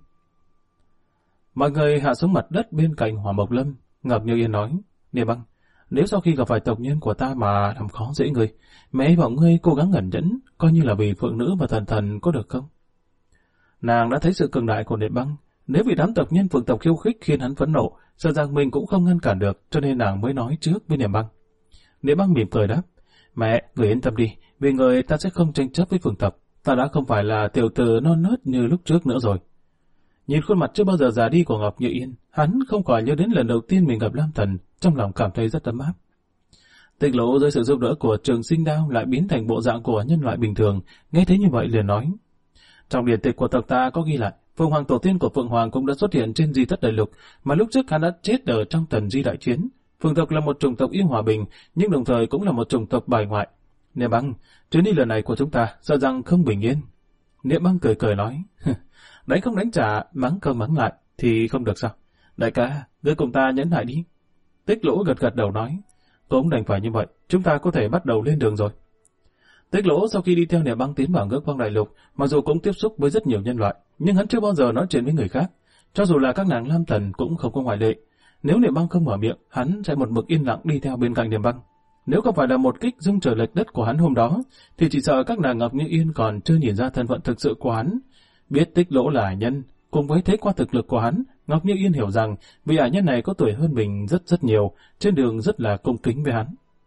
Mọi người hạ xuống mặt đất bên cạnh Hỏa Mộc Lâm. Ngọc Như Yên nói, Niệm Băng, nếu sau khi gặp phải tộc nhân của ta mà làm khó dễ người, mẹ hy vọng ngươi cố gắng ẩn nhẫn, coi như là vì Phượng Nữ và thần thần có được không? Nàng đã thấy sự cường đại của Niệm Băng, nếu vì đám tộc nhân Phượng tộc khiêu khích khiến hắn phẫn nộ, sợ rằng mình cũng không ngăn cản được, cho nên nàng mới nói trước với Niệm Băng. Niệm Băng mỉm cười đáp, mẹ, người yên tâm đi, vì người ta sẽ không tranh chấp với Phượng tộc, ta đã không phải là tiểu tử non nớt như lúc trước nữa rồi. Nhìn khuôn mặt chưa bao giờ già đi của Ngọc Như Yên, hắn không khỏi nhớ đến lần đầu tiên mình gặp Lam Thần, trong lòng cảm thấy rất ấm áp. Tịch Lỗ dưới sự giúp đỡ của Trường Sinh Đao lại biến thành bộ dạng của nhân loại bình thường, nghe thấy như vậy liền nói, trong điển tịch của tộc ta có ghi lại, Phượng Hoàng tổ tiên của Phượng Hoàng cũng đã xuất hiện trên di thất đại lục, mà lúc trước hắn đã chết ở trong Tần Di đại chiến. Phượng tộc là một chủng tộc yêu hòa bình, nhưng đồng thời cũng là một chủng tộc bài ngoại. Niệm Băng, chuyến đi lần này của chúng ta sợ rằng không bình yên. Niệm Băng cười cười nói, đánh không đánh trả, mắng không mắng lại, thì không được sao? Đại ca, ngươi cùng ta nhẫn nại đi. Tích Lỗ gật gật đầu nói, cũng đành phải như vậy, chúng ta có thể bắt đầu lên đường rồi. Tích Lỗ sau khi đi theo Niệm Băng tiến vào ngưỡng quang đại lục, mặc dù cũng tiếp xúc với rất nhiều nhân loại, nhưng hắn chưa bao giờ nói chuyện với người khác, cho dù là các nàng Lam Thần cũng không có ngoại lệ. Nếu Niệm Băng không mở miệng, hắn sẽ một mực yên lặng đi theo bên cạnh Niệm Băng. Nếu không phải là một kích rung trời lệch đất của hắn hôm đó, thì chỉ sợ các nàng Ngọc Như Yên còn chưa nhìn ra thân phận thực sự của hắn. Biết Tích Lỗ là ải nhân, cùng với thấy qua thực lực của hắn, Ngọc Như Yên hiểu rằng vị ải nhân này có tuổi hơn mình rất nhiều, trên đường rất là cung kính với hắn.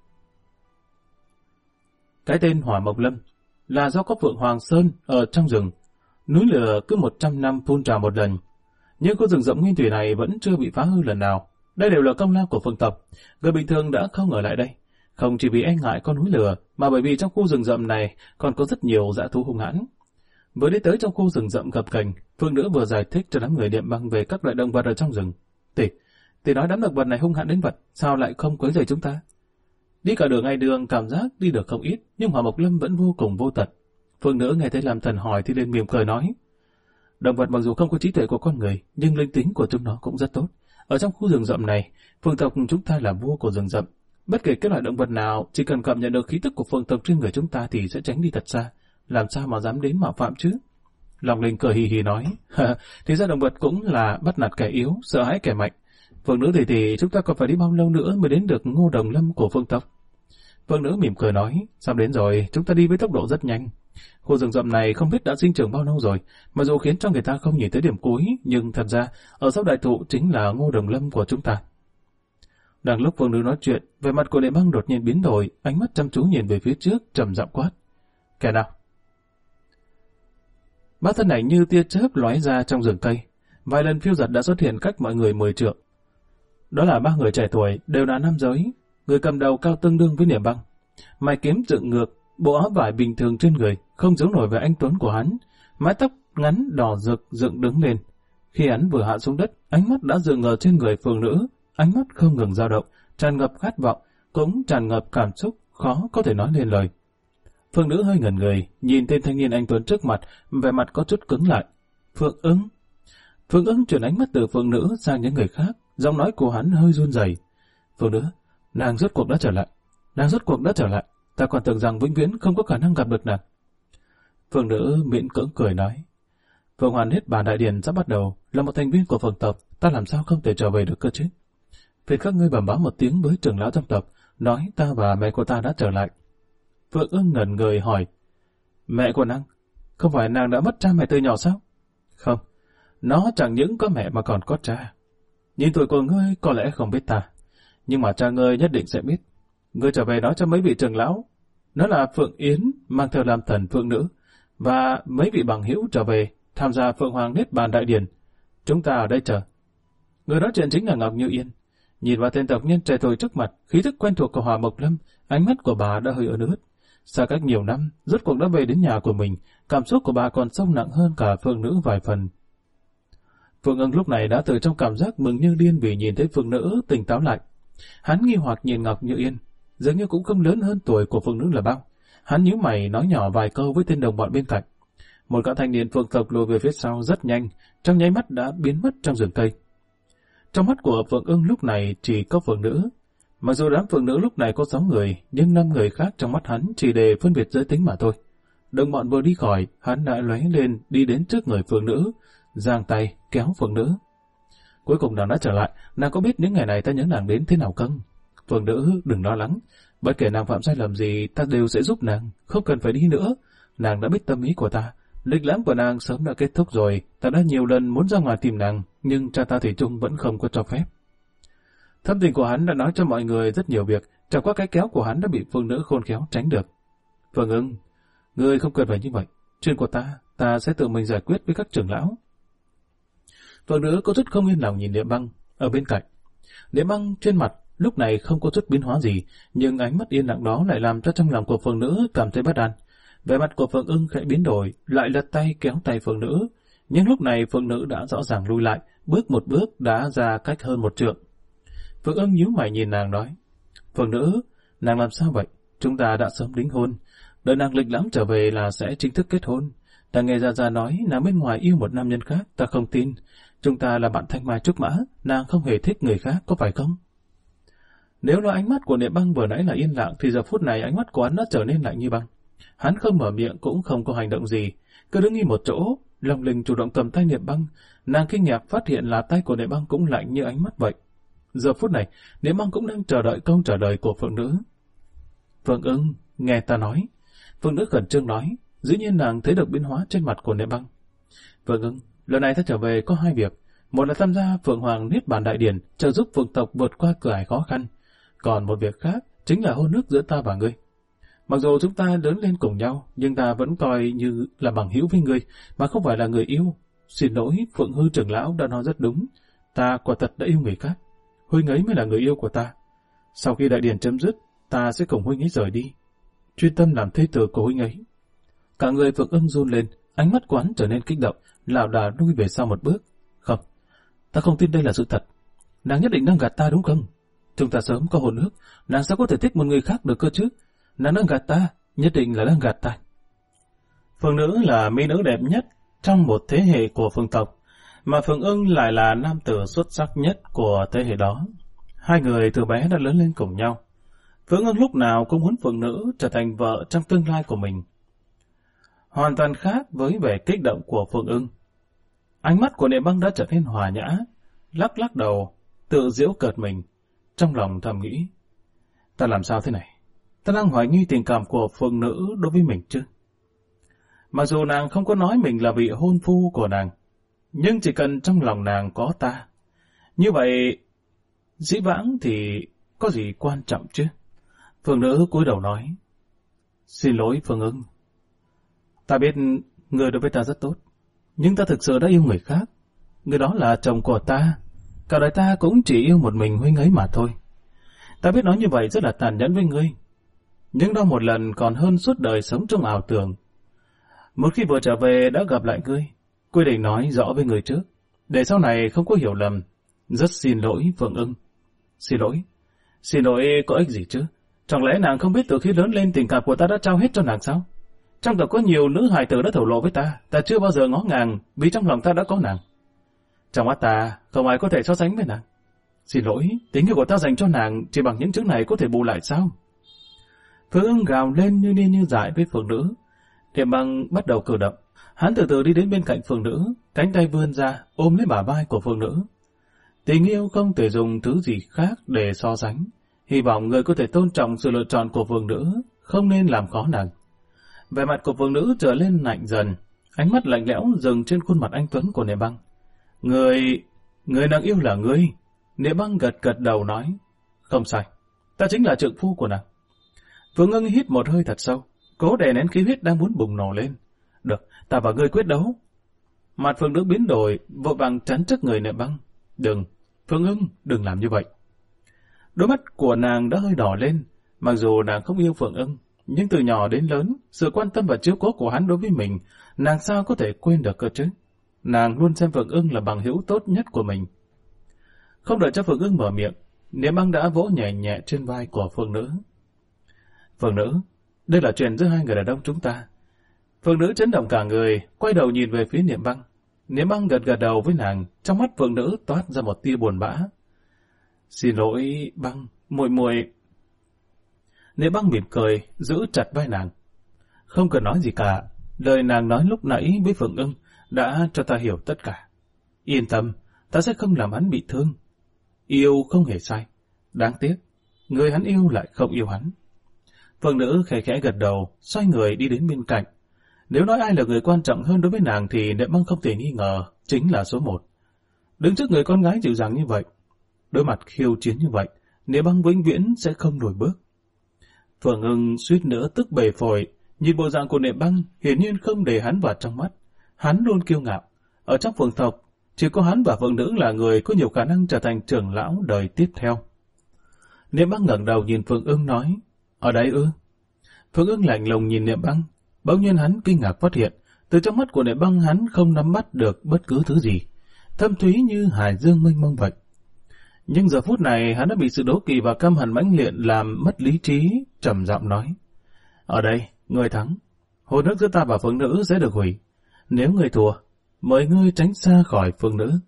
Cái tên Hỏa Mộc Lâm là do có Phượng Hoàng Sơn ở trong rừng, núi lửa cứ 100 năm phun trào một lần, nhưng khu rừng rậm nguyên thủy này vẫn chưa bị phá hư lần nào. Đây đều là công lao của Phượng tộc. Người bình thường đã không ở lại đây, không chỉ vì e ngại con núi lửa, mà bởi vì trong khu rừng rậm này còn có rất nhiều dã thú hung hãn. Vừa đi tới trong khu rừng rậm gập ghềnh, Phượng Nữ vừa giải thích cho đám người Niệm Băng về các loại động vật ở trong rừng. Tỷ nói đám động vật này hung hãn đến vật, sao lại không quấy rầy chúng ta? Đi cả đường ngày đường cảm giác đi được không ít, nhưng Hỏa Mộc Lâm vẫn vô cùng vô tật. Phượng Nữ nghe thấy Lam Thần hỏi thì lên mỉm cười nói, động vật mặc dù không có trí tuệ của con người, nhưng linh tính của chúng nó cũng rất tốt. Ở trong khu rừng rậm này, Phượng tộc chúng ta là vua của rừng rậm. Bất kể cái loại động vật nào, chỉ cần cảm nhận được khí tức của Phượng tộc trên người chúng ta thì sẽ tránh đi thật xa. Làm sao mà dám đến mạo phạm chứ? Long Linh cười hì hì nói, thì ra động vật cũng là bắt nạt kẻ yếu, sợ hãi kẻ mạnh. Phượng Nữ thì chúng ta còn phải đi bao lâu nữa mới đến được Ngô Đồng Lâm của Phượng tộc? Phượng Nữ mỉm cười nói, sắp đến rồi, chúng ta đi với tốc độ rất nhanh. Khu rừng rậm này không biết đã sinh trưởng bao lâu rồi, mặc dù khiến cho người ta không nhìn tới điểm cuối, nhưng thật ra ở sau đại thụ chính là Ngô Đồng Lâm của chúng ta. Đang lúc Phượng Nữ nói chuyện, vẻ mặt của Niệm Băng đột nhiên biến đổi, ánh mắt chăm chú nhìn về phía trước, trầm giọng quát, kẻ nào? Ba thân ảnh như tia chớp lóe ra trong rừng cây, vài lần phiêu giật đã xuất hiện cách mọi người 10 trượng. Đó là ba người trẻ tuổi, đều là nam giới. Người cầm đầu cao tương đương với Niệm Băng, mày kiếm dựng ngược, bộ áo vải bình thường trên người, không giống nổi về anh tuấn của hắn. Mái tóc ngắn đỏ rực dựng đứng lên. Khi hắn vừa hạ xuống đất, ánh mắt đã dừng ở trên người Phượng Nữ, ánh mắt không ngừng dao động, tràn ngập khát vọng, cũng tràn ngập cảm xúc khó có thể nói nên lời. Phượng Nữ hơi ngẩn người, nhìn tên thanh niên anh tuấn trước mặt, vẻ mặt có chút cứng lại. Phượng Ưng. Phượng Ưng chuyển ánh mắt từ Phượng Nữ sang những người khác, giọng nói của hắn hơi run rẩy. Phượng Nữ, nàng rốt cuộc đã trở lại. Nàng rốt cuộc đã trở lại. Ta còn tưởng rằng vĩnh viễn không có khả năng gặp được nàng. Phượng Nữ miễn cưỡng cười nói, Phượng Hoàn Niết Bàn đại điển sắp bắt đầu, là một thành viên của Phượng tộc, ta làm sao không thể trở về được cơ chứ? phiền các ngươi bẩm báo một tiếng với trưởng lão trong tộc, nói ta và mẹ của ta đã trở lại. Phượng Ưng ngẩn người hỏi, mẹ của nàng? Không phải nàng đã mất cha mẹ từ nhỏ sao? Không, nó chẳng những có mẹ mà còn có cha. Nhìn tuổi của ngươi có lẽ không biết ta, nhưng mà cha ngươi nhất định sẽ biết. Ngươi trở về nói cho mấy vị trưởng lão, nó là Phượng Yến mang theo làm thần Phượng Nữ, và mấy vị bằng hữu trở về tham gia Phượng Hoàng Niết Bàn Đại Điển. Chúng ta ở đây chờ. Người nói chuyện chính là Ngọc Như Yên. Nhìn vào tên tộc nhân trẻ tuổi trước mặt, khí thức quen thuộc của Hòa Mộc Lâm, ánh mắt của bà đã hơi ươn ướt. Xa cách nhiều năm, rốt cuộc đã về đến nhà của mình, cảm xúc của bà còn sâu nặng hơn cả Phượng Nữ vài phần. Phượng Ưng lúc này đã từ trong cảm giác mừng như điên vì nhìn thấy Phượng Nữ tỉnh táo lại. Hắn nghi hoặc nhìn Ngọc Như Yên, dường như cũng không lớn hơn tuổi của Phượng Nữ là bao. Hắn nhíu mày nói nhỏ vài câu với tên đồng bọn bên cạnh. Một gã thanh niên Phượng tộc lùi về phía sau rất nhanh, trong nháy mắt đã biến mất trong rừng cây. Trong mắt của Phượng Ưng lúc này chỉ có Phượng Nữ. Mặc dù đám Phượng Nữ lúc này có 6 người, nhưng 5 người khác trong mắt hắn chỉ để phân biệt giới tính mà thôi. Đồng bọn vừa đi khỏi, hắn đã lóe lên đi đến trước người Phượng Nữ, giang tay kéo Phượng Nữ. Cuối cùng nàng đã trở lại, nàng có biết những ngày này ta nhớ nàng đến thế nào không? Phượng Nữ đừng lo lắng, bất kể nàng phạm sai lầm gì ta đều sẽ giúp nàng, không cần phải đi nữa. Nàng đã biết tâm ý của ta, lịch lãm của nàng sớm đã kết thúc rồi, ta đã nhiều lần muốn ra ngoài tìm nàng, nhưng cha ta thủy chung vẫn không có cho phép. Thâm tình của hắn đã nói cho mọi người rất nhiều việc, chẳng qua cái kéo của hắn đã bị Phượng Nữ khôn khéo tránh được. Phượng Ưng, ngươi không cần phải như vậy, chuyện của ta sẽ tự mình giải quyết với các trưởng lão. Phượng Nữ có chút không yên lòng nhìn Niệm Băng ở bên cạnh. Niệm Băng trên mặt lúc này không có chút biến hóa gì, nhưng ánh mắt yên lặng đó lại làm cho trong lòng của Phượng Nữ cảm thấy bất an. Vẻ mặt của Phượng Ưng khẽ biến đổi, lại lật tay kéo tay Phượng Nữ, nhưng lúc này Phượng Nữ đã rõ ràng lui lại, bước một bước đã ra cách hơn 1 trượng. Phượng Ưng nhíu mày nhìn nàng nói, Phượng Nữ, nàng làm sao vậy? Chúng ta đã sớm đính hôn, đợi nàng lịch lãm trở về là sẽ chính thức kết hôn. Ta nghe Gia nói nàng bên ngoài yêu một nam nhân khác, ta không tin. Chúng ta là bạn thanh mai trúc mã, nàng không hề thích người khác, có phải không? Nếu là ánh mắt của Niệm Băng vừa nãy là yên lặng, thì giờ phút này ánh mắt của hắn đã trở nên lạnh như băng. Hắn không mở miệng cũng không có hành động gì, cứ đứng im một chỗ, Long Linh chủ động cầm tay Niệm Băng. Nàng kinh ngạc phát hiện là tay của Niệm Băng cũng lạnh như ánh mắt vậy. Giờ phút này, Niệm Băng cũng đang chờ đợi câu trả lời của Phượng Nữ. Phượng Ưng, nghe ta nói. Phượng Nữ khẩn trương nói, dĩ nhiên nàng thấy được biến hóa trên mặt của Niệm Băng. Phượng Ưng, lần này ta trở về có 2 việc. Một là tham gia Phượng Hoàng Niết Bàn Đại Điển, trợ giúp Phượng tộc vượt qua cửa ải khó khăn. Còn một việc khác chính là hôn ước giữa ta và ngươi. Mặc dù chúng ta lớn lên cùng nhau, nhưng ta vẫn coi như là bằng hữu với ngươi, mà không phải là người yêu. Xin lỗi, Phượng Hư trưởng lão đã nói rất đúng. Ta quả thật đã yêu người khác. Huynh ấy mới là người yêu của ta. Sau khi đại điển chấm dứt, ta sẽ cùng huynh ấy rời đi, chuyên tâm làm thê tử của huynh ấy. Cả người Phượng Ưng run lên, ánh mắt quán trở nên kích động, lảo đảo lui về sau một bước. Không, ta không tin đây là sự thật. Nàng nhất định đang gạt ta đúng không? Chúng ta sớm có hôn ước, nàng sao có thể thích một người khác được cơ chứ? Nàng đang gạt ta, nhất định là đang gạt ta. Phượng Nữ là mỹ nữ đẹp nhất trong một thế hệ của Phượng tộc, mà Phượng Ưng lại là nam tử xuất sắc nhất của thế hệ đó. 2 người từ bé đã lớn lên cùng nhau. Phượng Ưng lúc nào cũng muốn Phượng Nữ trở thành vợ trong tương lai của mình. Hoàn toàn khác với vẻ kích động của Phượng Ưng. Ánh mắt của Niệm Băng đã trở nên hòa nhã, lắc lắc đầu, tự giễu cợt mình, trong lòng thầm nghĩ, ta làm sao thế này? Ta đang hoài nghi tình cảm của Phượng Nữ đối với mình chứ? Mặc dù nàng không có nói mình là vị hôn phu của nàng, nhưng chỉ cần trong lòng nàng có ta, như vậy dĩ vãng thì có gì quan trọng chứ? Phượng Nữ cúi đầu nói, xin lỗi Phượng Ưng. Ta biết người đối với ta rất tốt, nhưng ta thực sự đã yêu người khác. Người đó là chồng của ta, cả đời ta cũng chỉ yêu một mình huynh ấy mà thôi. Ta biết nói như vậy rất là tàn nhẫn với ngươi, nhưng đau một lần còn hơn suốt đời sống trong ảo tưởng. Một khi vừa trở về đã gặp lại ngươi, quy định nói rõ với người trước, để sau này không có hiểu lầm. Rất xin lỗi Phượng Ưng. Xin lỗi có ích gì chứ? Chẳng lẽ nàng không biết từ khi lớn lên tình cảm của ta đã trao hết cho nàng sao? Trong tộc có nhiều nữ hài tử đã thổ lộ với ta chưa bao giờ ngó ngàng vì trong lòng ta đã có nàng. Trong mắt ta, không ai có thể so sánh với nàng. Xin lỗi, tình yêu của ta dành cho nàng chỉ bằng những chữ này có thể bù lại sao? Phượng Ưng gào lên như điên như dại với Phượng Nữ. Niệm Băng bắt đầu cử động. Hắn từ từ đi đến bên cạnh Phượng Nữ, cánh tay vươn ra ôm lấy bả vai của Phượng Nữ. Tình yêu không thể dùng thứ gì khác để so sánh. Hy vọng người có thể tôn trọng sự lựa chọn của phụ nữ, không nên làm khó nàng. Vẻ mặt của phụ nữ trở lên lạnh dần, ánh mắt lạnh lẽo dừng trên khuôn mặt anh tuấn của Niệm Băng. Người nàng yêu là ngươi. Niệm Băng gật gật đầu nói, không sai, ta chính là trượng phu của nàng. Phương Ưng hít một hơi thật sâu, cố đè nén khí huyết đang muốn bùng nổ lên. Được, ta và ngươi quyết đấu. Mặt Phương nữ biến đổi, vội vàng chắn trước người Niệm Băng. Đừng, Phương Ưng, đừng làm như vậy. Đôi mắt của nàng đã hơi đỏ lên, mặc dù nàng không yêu Phương Ưng, nhưng từ nhỏ đến lớn, sự quan tâm và chiếu cố của hắn đối với mình, nàng sao có thể quên được cơ chứ? Nàng luôn xem Phương Ưng là bằng hữu tốt nhất của mình. Không đợi cho Phương Ưng mở miệng, Niệm Băng đã vỗ nhẹ nhẹ trên vai của Phương nữ. Phương nữ, đây là chuyện giữa hai người đàn ông chúng ta. Phương nữ chấn động cả người, quay đầu nhìn về phía Niệm Băng. Niệm Băng gật gật đầu với nàng, trong mắt Phương nữ toát ra một tia buồn bã. Xin lỗi Băng, muội. Niệm Băng mỉm cười, giữ chặt vai nàng. Không cần nói gì cả, lời nàng nói lúc nãy với Phương Ưng đã cho ta hiểu tất cả. Yên tâm, ta sẽ không làm hắn bị thương. Yêu không hề sai. Đáng tiếc, người hắn yêu lại không yêu hắn. Phương nữ khẽ khẽ gật đầu, xoay người đi đến bên cạnh. Nếu nói ai là người quan trọng hơn đối với nàng thì Niệm Băng không thể nghi ngờ, chính là số 1. Đứng trước người con gái dịu dàng như vậy, đối mặt khiêu chiến như vậy, Niệm Băng vĩnh viễn sẽ không lùi bước. Phương Ưng suýt nữa tức bể phổi, nhìn bộ dạng của Niệm Băng hiển nhiên không để hắn vào trong mắt. Hắn luôn kiêu ngạo. Ở trong phường tộc, chỉ có hắn và Phương nữ là người có nhiều khả năng trở thành trưởng lão đời tiếp theo. Niệm Băng ngẩng đầu nhìn Phương Ưng nói, ở đây ư? Phương Ưng lạnh lùng nhìn Niệm Băng, bỗng nhiên hắn kinh ngạc phát hiện, từ trong mắt của Niệm Băng hắn không nắm bắt được bất cứ thứ gì, thâm thúy như hải dương mênh mông vậy. Nhưng giờ phút này hắn đã bị sự đố kỵ và căm hận mãnh liệt làm mất lý trí, trầm giọng nói, ở đây, người thắng, hôn ước giữa ta và Phương nữ sẽ được hủy. Nếu người thua, mời ngươi tránh xa khỏi Phương nữ.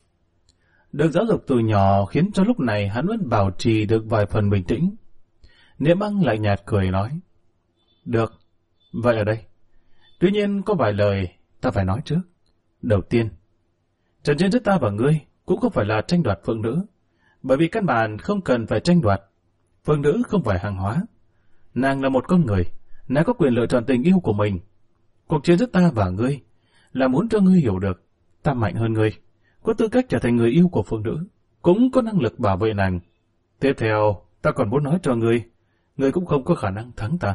Được giáo dục từ nhỏ khiến cho lúc này hắn vẫn bảo trì được vài phần bình tĩnh. Niệm Băng lại nhạt cười nói, được, vậy ở đây. Tuy nhiên có vài lời ta phải nói trước. Đầu tiên, trận chiến giữa ta và ngươi cũng không phải là tranh đoạt Phương nữ, bởi vì căn bản không cần phải tranh đoạt. Phương nữ không phải hàng hóa. Nàng là một con người, nàng có quyền lựa chọn tình yêu của mình. Cuộc chiến giữa ta và ngươi là muốn cho ngươi hiểu được, ta mạnh hơn ngươi, có tư cách trở thành người yêu của Phương nữ, cũng có năng lực bảo vệ nàng. Tiếp theo, ta còn muốn nói cho ngươi cũng không có khả năng thắng ta.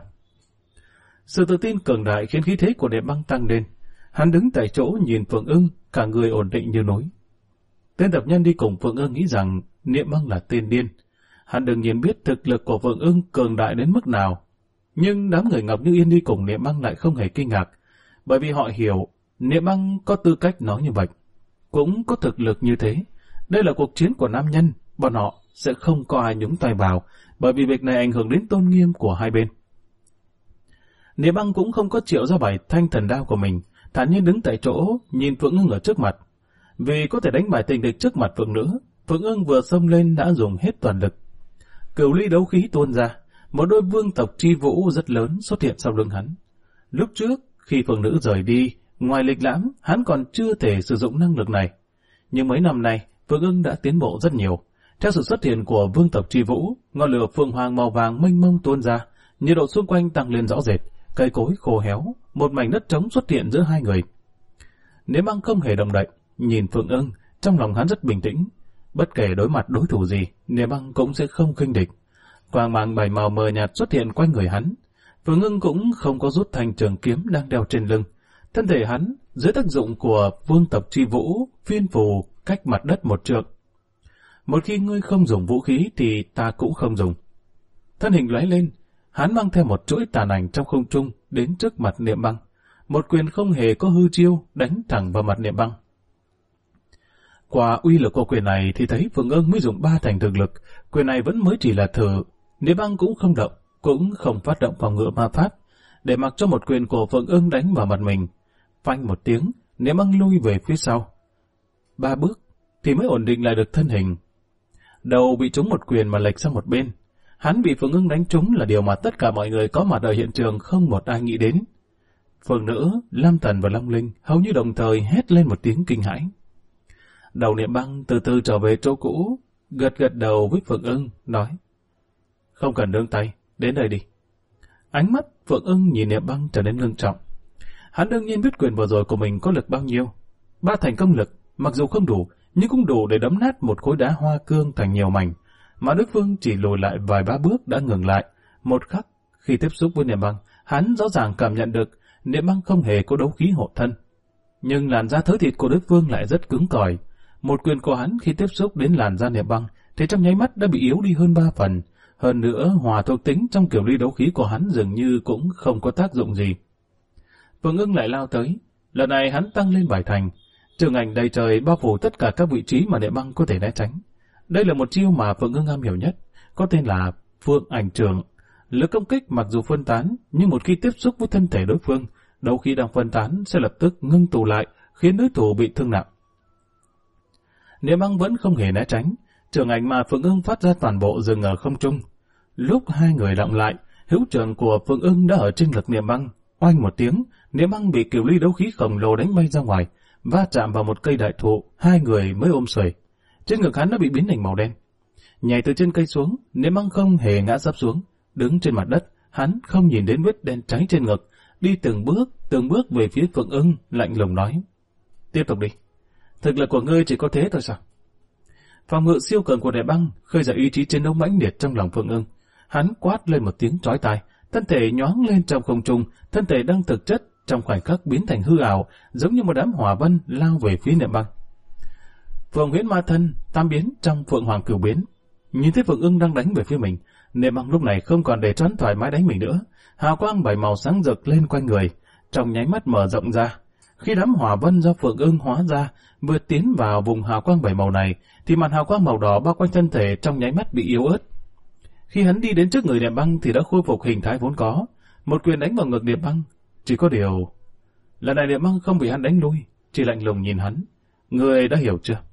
Sự tự tin cường đại khiến khí thế của Niệm Băng tăng lên. Hắn đứng tại chỗ nhìn Phương Ưng, cả người ổn định như núi. Tên tập nhân đi cùng Phương Ưng nghĩ rằng Niệm Băng là tên điên. Hắn đương nhiên biết thực lực của Phương Ưng cường đại đến mức nào. Nhưng đám người Ngọc Như Yên đi cùng Niệm Băng lại không hề kinh ngạc, bởi vì họ hiểu Niệm Băng có tư cách nói như vậy, cũng có thực lực như thế. Đây là cuộc chiến của nam nhân, bọn họ sẽ không có ai nhúng tay vào, bởi vì việc này ảnh hưởng đến tôn nghiêm của hai bên. Niệm Băng cũng không có triệu ra bài thanh thần đao của mình, thản nhiên đứng tại chỗ, nhìn Phượng Ưng ở trước mặt. Vì có thể đánh bại tình địch trước mặt Phượng nữ, Phượng Ưng vừa xông lên đã dùng hết toàn lực. Cửu ly đấu khí tuôn ra, một đôi vương tộc chi vũ rất lớn xuất hiện sau lưng hắn. Lúc trước, khi Phượng nữ rời đi, ngoài lịch lãm, hắn còn chưa thể sử dụng năng lực này. Nhưng mấy năm nay, Phượng Ưng đã tiến bộ rất nhiều. Theo sự xuất hiện của vương tộc chi vũ, ngọn lửa phượng hoàng màu vàng mênh mông tuôn ra, nhiệt độ xung quanh tăng lên rõ rệt, cây cối khô héo, một mảnh đất trống xuất hiện giữa hai người. Niệm Băng không hề động đậy, nhìn Phượng Ưng, trong lòng hắn rất bình tĩnh. Bất kể đối mặt đối thủ gì, Niệm Băng cũng sẽ không khinh địch. Quang mang bảy màu mờ nhạt xuất hiện quanh người hắn. Phượng Ưng cũng không có rút thanh trường kiếm đang đeo trên lưng. Thân thể hắn, dưới tác dụng của vương tộc chi vũ, phiên phù cách mặt đất một trượng. Một khi ngươi không dùng vũ khí thì ta cũng không dùng. Thân hình lóe lên, hắn mang theo một chuỗi tàn ảnh trong không trung đến trước mặt Niệm Băng. Một quyền không hề có hư chiêu đánh thẳng vào mặt Niệm Băng. Qua uy lực của quyền này thì thấy Phượng Ưng mới dùng 3 thành thực lực, quyền này vẫn mới chỉ là thử. Niệm Băng cũng không động, cũng không phát động phòng ngự ma pháp, để mặc cho một quyền của Phượng Ưng đánh vào mặt mình. Phanh một tiếng, Niệm Băng lui về phía sau. 3 bước thì mới ổn định lại được thân hình. Đầu bị trúng một quyền mà lệch sang một bên. Hắn bị Phượng Ưng đánh trúng là điều mà tất cả mọi người có mặt ở hiện trường không một ai nghĩ đến. Phượng nữ, Lam Tần và Long Linh hầu như đồng thời hét lên một tiếng kinh hãi. Đầu Niệm Băng từ từ trở về chỗ cũ, gật gật đầu với Phượng Ưng, nói: Không cần nương tay, đến đây đi. Ánh mắt Phượng Ưng nhìn Niệm Băng trở nên ngưng trọng. Hắn đương nhiên biết quyền vừa rồi của mình có lực bao nhiêu. 3 thành công lực, mặc dù không đủ, nhưng cũng đủ để đấm nát một khối đá hoa cương thành nhiều mảnh, mà đối phương chỉ lùi lại vài ba bước đã ngừng lại. Một khắc, khi tiếp xúc với Niệm Băng, hắn rõ ràng cảm nhận được Niệm Băng không hề có đấu khí hộ thân. Nhưng làn da thớ thịt của đối phương lại rất cứng cỏi. Một quyền của hắn khi tiếp xúc đến làn da Niệm Băng thì trong nháy mắt đã bị yếu đi hơn 3 phần. Hơn nữa, hòa thuộc tính trong kiểu ly đấu khí của hắn dường như cũng không có tác dụng gì. Phượng Ưng lại lao tới. Lần này hắn tăng lên 7 thành. Trường ảnh đầy trời bao phủ tất cả các vị trí mà Niệm Băng có thể né tránh. Đây là một chiêu mà Phượng Ưng am hiểu nhất, có tên là Phượng Ảnh Trường. Lực công kích mặc dù phân tán, nhưng một khi tiếp xúc với thân thể đối phương, đấu khí đang phân tán sẽ lập tức ngưng tụ lại, khiến đối thủ bị thương nặng. Niệm Băng vẫn không hề né tránh, trường ảnh mà Phượng Ưng phát ra toàn bộ dừng ở không trung. Lúc hai người động lại, hữu trường của Phượng Ưng đã ở trên ngực Niệm Băng. Oanh một tiếng, Niệm Băng bị cửu ly đấu khí khổng lồ đánh bay ra ngoài, va chạm vào một cây đại thụ, hai người mới ôm xuề. Trên ngực hắn đã bị biến thành màu đen. Nhảy từ trên cây xuống, Niệm Băng không hề ngã sấp xuống, đứng trên mặt đất, hắn không nhìn đến vết đen cháy trên ngực, đi từng bước về phía Phượng Ưng, lạnh lùng nói: Tiếp tục đi. Thực lực của ngươi chỉ có thế thôi sao? Phòng ngự siêu cường của Niệm Băng khơi dậy ý chí chiến đấu mãnh liệt trong lòng Phượng Ưng. Hắn quát lên một tiếng chói tai, thân thể nhoáng lên trong không trung, thân thể đang thực chất trong khoảnh khắc biến thành hư ảo, giống như một đám hỏa vân lao về phía Niệm Băng. Phượng Huyễn Ma Thân tam biến trong Phượng Hoàng Cửu biến. Nhìn thấy Phượng Ưng đang đánh về phía mình, Niệm Băng lúc này không còn để cho hắn thoải mái đánh mình nữa. Hào quang 7 màu sáng rực lên quanh người, trong nháy mắt mở rộng ra. Khi đám hỏa vân do Phượng Ưng hóa ra vừa tiến vào vùng hào quang 7 màu này, thì màn hào quang màu đỏ bao quanh thân thể trong nháy mắt bị yếu ớt. Khi hắn đi đến trước người Niệm Băng thì đã khôi phục hình thái vốn có, một quyền đánh vào ngực Niệm Băng. Chỉ có điều, lần này Niệm Băng không bị hắn đánh lui, chỉ lạnh lùng nhìn hắn. Người đã hiểu chưa?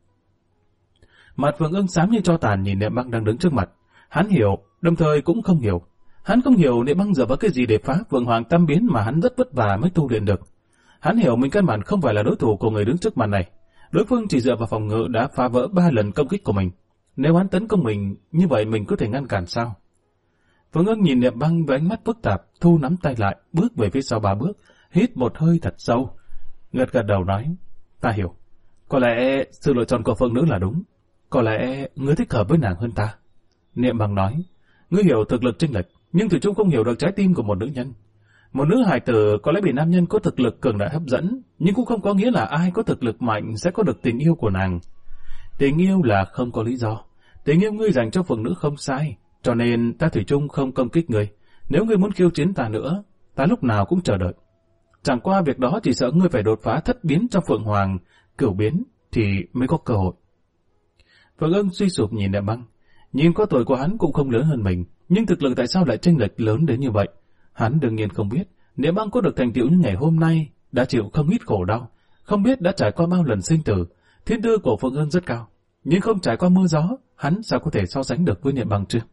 Mặt Phượng Ưng xám như tro tàn nhìn Niệm Băng đang đứng trước mặt. Hắn hiểu, đồng thời cũng không hiểu. Hắn không hiểu Niệm Băng dựa vào cái gì để phá Phượng Hoàng tam biến mà hắn rất vất vả mới tu luyện được. Hắn hiểu mình căn bản không phải là đối thủ của người đứng trước mặt này. Đối phương chỉ dựa vào phòng ngự đã phá vỡ 3 lần công kích của mình. Nếu hắn tấn công mình, như vậy mình có thể ngăn cản sao? Phượng Ưng nhìn Niệm Băng với ánh mắt phức tạp, thu nắm tay lại, bước về phía sau 3 bước, hít một hơi thật sâu. Gật gật đầu nói: Ta hiểu. Có lẽ sự lựa chọn của Phượng nữ là đúng. Có lẽ ngươi thích hợp với nàng hơn ta. Niệm Băng nói: Ngươi hiểu thực lực chênh lệch, nhưng thủy chung không hiểu được trái tim của một nữ nhân. Một nữ hài tử có lẽ bị nam nhân có thực lực cường đại hấp dẫn, nhưng cũng không có nghĩa là ai có thực lực mạnh sẽ có được tình yêu của nàng. Tình yêu là không có lý do. Tình yêu ngươi dành cho Phượng nữ không sai, cho nên ta thủy chung không công kích ngươi. Nếu ngươi muốn khiêu chiến ta nữa, ta lúc nào cũng chờ đợi. Chẳng qua việc đó chỉ sợ ngươi phải đột phá thất biến trong Phượng Hoàng Cửu biến thì mới có cơ hội. Phượng Ưng suy sụp nhìn Niệm Băng, nhìn qua tuổi của hắn cũng không lớn hơn mình, nhưng thực lực tại sao lại chênh lệch lớn đến như vậy? Hắn đương nhiên không biết, Niệm Băng có được thành tựu như ngày hôm nay, đã chịu không ít khổ đau, không biết đã trải qua bao lần sinh tử. Thiên tư của Phượng Ưng rất cao, nhưng không trải qua mưa gió, hắn sao có thể so sánh được với Niệm Băng chứ?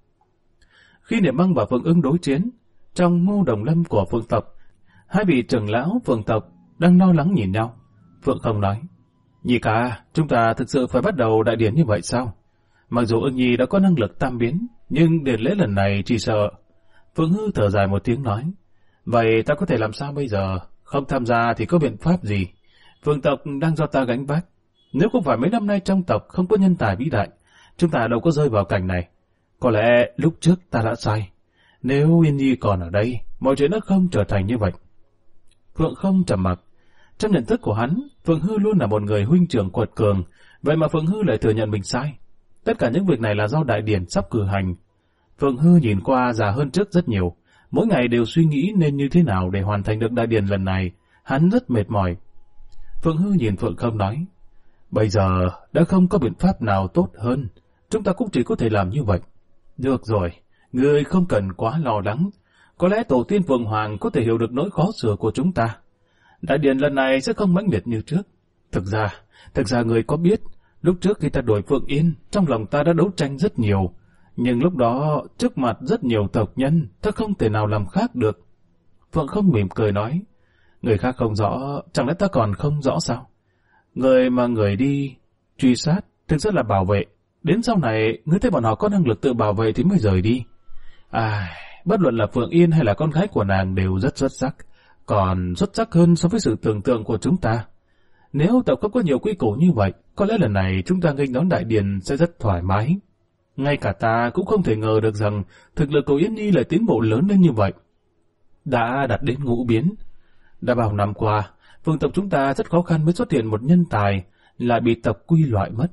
Khi Niệm Băng và Phượng Ưng đối chiến, trong ngô đồng lâm của Phượng tộc, hai vị trưởng lão Phượng tộc đang lo lắng nhìn nhau. Phượng Không nói: Nhị ca, chúng ta thực sự phải bắt đầu đại điển như vậy sao? Mặc dù Ưng Nhi đã có năng lực tam biến, nhưng điển lễ lần này chỉ sợ. Phượng Hư thở dài một tiếng nói: Vậy ta có thể làm sao bây giờ? Không tham gia thì có biện pháp gì? Phượng tộc đang do ta gánh vác. Nếu không phải mấy năm nay trong tộc không có nhân tài vĩ đại, chúng ta đâu có rơi vào cảnh này. Có lẽ lúc trước ta đã sai. Nếu Yên Nhi còn ở đây, mọi chuyện nó không trở thành như vậy. Phượng Không trầm mặc. Trong nhận thức của hắn, Phượng Hư luôn là một người huynh trưởng quật cường, vậy mà Phượng Hư lại thừa nhận mình sai. Tất cả những việc này là do đại điển sắp cử hành. Phượng Hư nhìn qua già hơn trước rất nhiều, mỗi ngày đều suy nghĩ nên như thế nào để hoàn thành được đại điển lần này, hắn rất mệt mỏi. Phượng Hư nhìn Phượng Không nói: Bây giờ đã không có biện pháp nào tốt hơn, chúng ta cũng chỉ có thể làm như vậy. Được rồi, ngươi không cần quá lo lắng, có lẽ tổ tiên Phượng Hoàng có thể hiểu được nỗi khó xử của chúng ta. Đại điển lần này sẽ không mãnh liệt như trước. Thực ra người có biết, lúc trước khi ta đuổi Phượng Yên, trong lòng ta đã đấu tranh rất nhiều. Nhưng lúc đó, trước mặt rất nhiều tộc nhân, ta không thể nào làm khác được. Phượng Không mỉm cười nói: Người khác không rõ, chẳng lẽ ta còn không rõ sao? Người mà người đi, truy sát, thực ra là bảo vệ. Đến sau này, ngươi thấy bọn họ có năng lực tự bảo vệ thì mới rời đi. Bất luận là Phượng Yên hay là con gái của nàng đều rất xuất sắc, còn xuất sắc hơn so với sự tưởng tượng của chúng ta. Nếu tộc không có nhiều quy củ như vậy, có lẽ lần này chúng ta nghênh đón đại điền sẽ rất thoải mái. Ngay cả ta cũng không thể ngờ được rằng thực lực của Yên Nhi lại tiến bộ lớn đến như vậy. Đã đạt đến ngũ biến. Đã bao năm qua, vương tộc chúng ta rất khó khăn mới xuất hiện một nhân tài, lại bị tộc quy loại mất.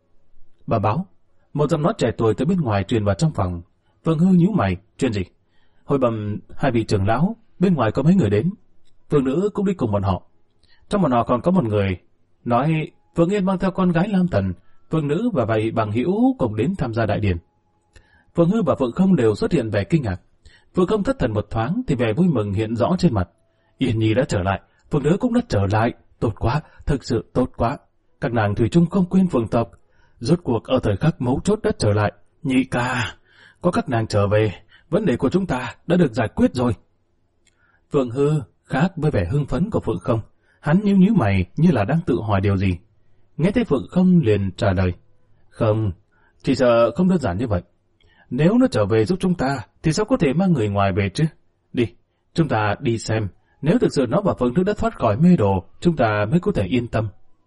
Bà báo, một giọng nói trẻ tuổi từ bên ngoài truyền vào trong phòng. Phượng Hư nhíu mày, chuyện gì? Hồi bẩm hai vị trưởng lão, bên ngoài có mấy người đến. Phượng Nữ cũng đi cùng bọn họ. Trong bọn họ còn có một người nói Phượng Yên mang theo con gái Lam Tần, Phượng Nữ và vài bằng hữu cùng đến tham gia đại điển. Phượng Hư và Phượng Không đều xuất hiện vẻ kinh ngạc. Phượng Không thất thần một thoáng thì vẻ vui mừng hiện rõ trên mặt. Yên Nhi đã trở lại, Phượng Nữ cũng đã trở lại, tốt quá, thực sự tốt quá. Các nàng thủy chung không quên Phượng tộc, rốt cuộc ở thời khắc mấu chốt đã trở lại. Nhị ca, có các nàng trở về, vấn đề của chúng ta đã được giải quyết rồi. Phượng Hư khác với vẻ hưng phấn của Phượng Không, hắn nhíu mày như là đang tự hỏi điều gì. Nghe thấy Phượng Không liền trả lời, không, chỉ sợ không đơn giản như vậy. Nếu nó trở về giúp chúng ta, thì sao có thể mang người ngoài về chứ? Đi, chúng ta đi xem, nếu thực sự nó và Phượng Nữ đã thoát khỏi mê đồ, chúng ta mới có thể yên tâm.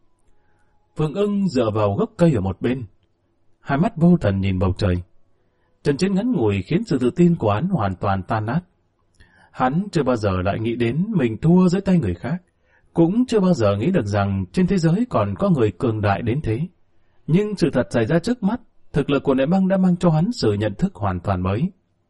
Phượng Ưng dựa vào gốc cây ở một bên, hai mắt vô thần nhìn bầu trời. Trận chiến ngắn ngủi khiến sự tự tin của hắn hoàn toàn tan nát. Hắn chưa bao giờ lại nghĩ đến mình thua dưới tay người khác, cũng chưa bao giờ nghĩ được rằng trên thế giới còn có người cường đại đến thế. Nhưng sự thật xảy ra trước mắt, thực lực của Niệm Băng đã mang cho hắn sự nhận thức hoàn toàn mới.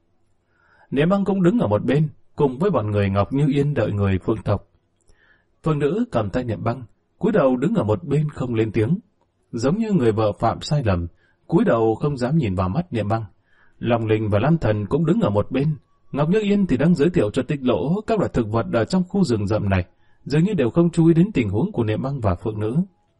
Niệm Băng cũng đứng ở một bên, cùng với bọn người Ngọc Như Yên đợi người Phượng tộc. Phượng Nữ cầm tay Niệm Băng, cúi đầu đứng ở một bên không lên tiếng, giống như người vợ phạm sai lầm, cúi đầu không dám nhìn vào mắt Niệm Băng. Long Linh và Lam Thần cũng đứng ở một bên. Ngọc Như Yên thì đang giới thiệu cho Tích Lỗ các loại thực vật ở trong khu rừng rậm này, dường như đều không chú ý đến tình huống của Niệm Băng và Phượng Nữ.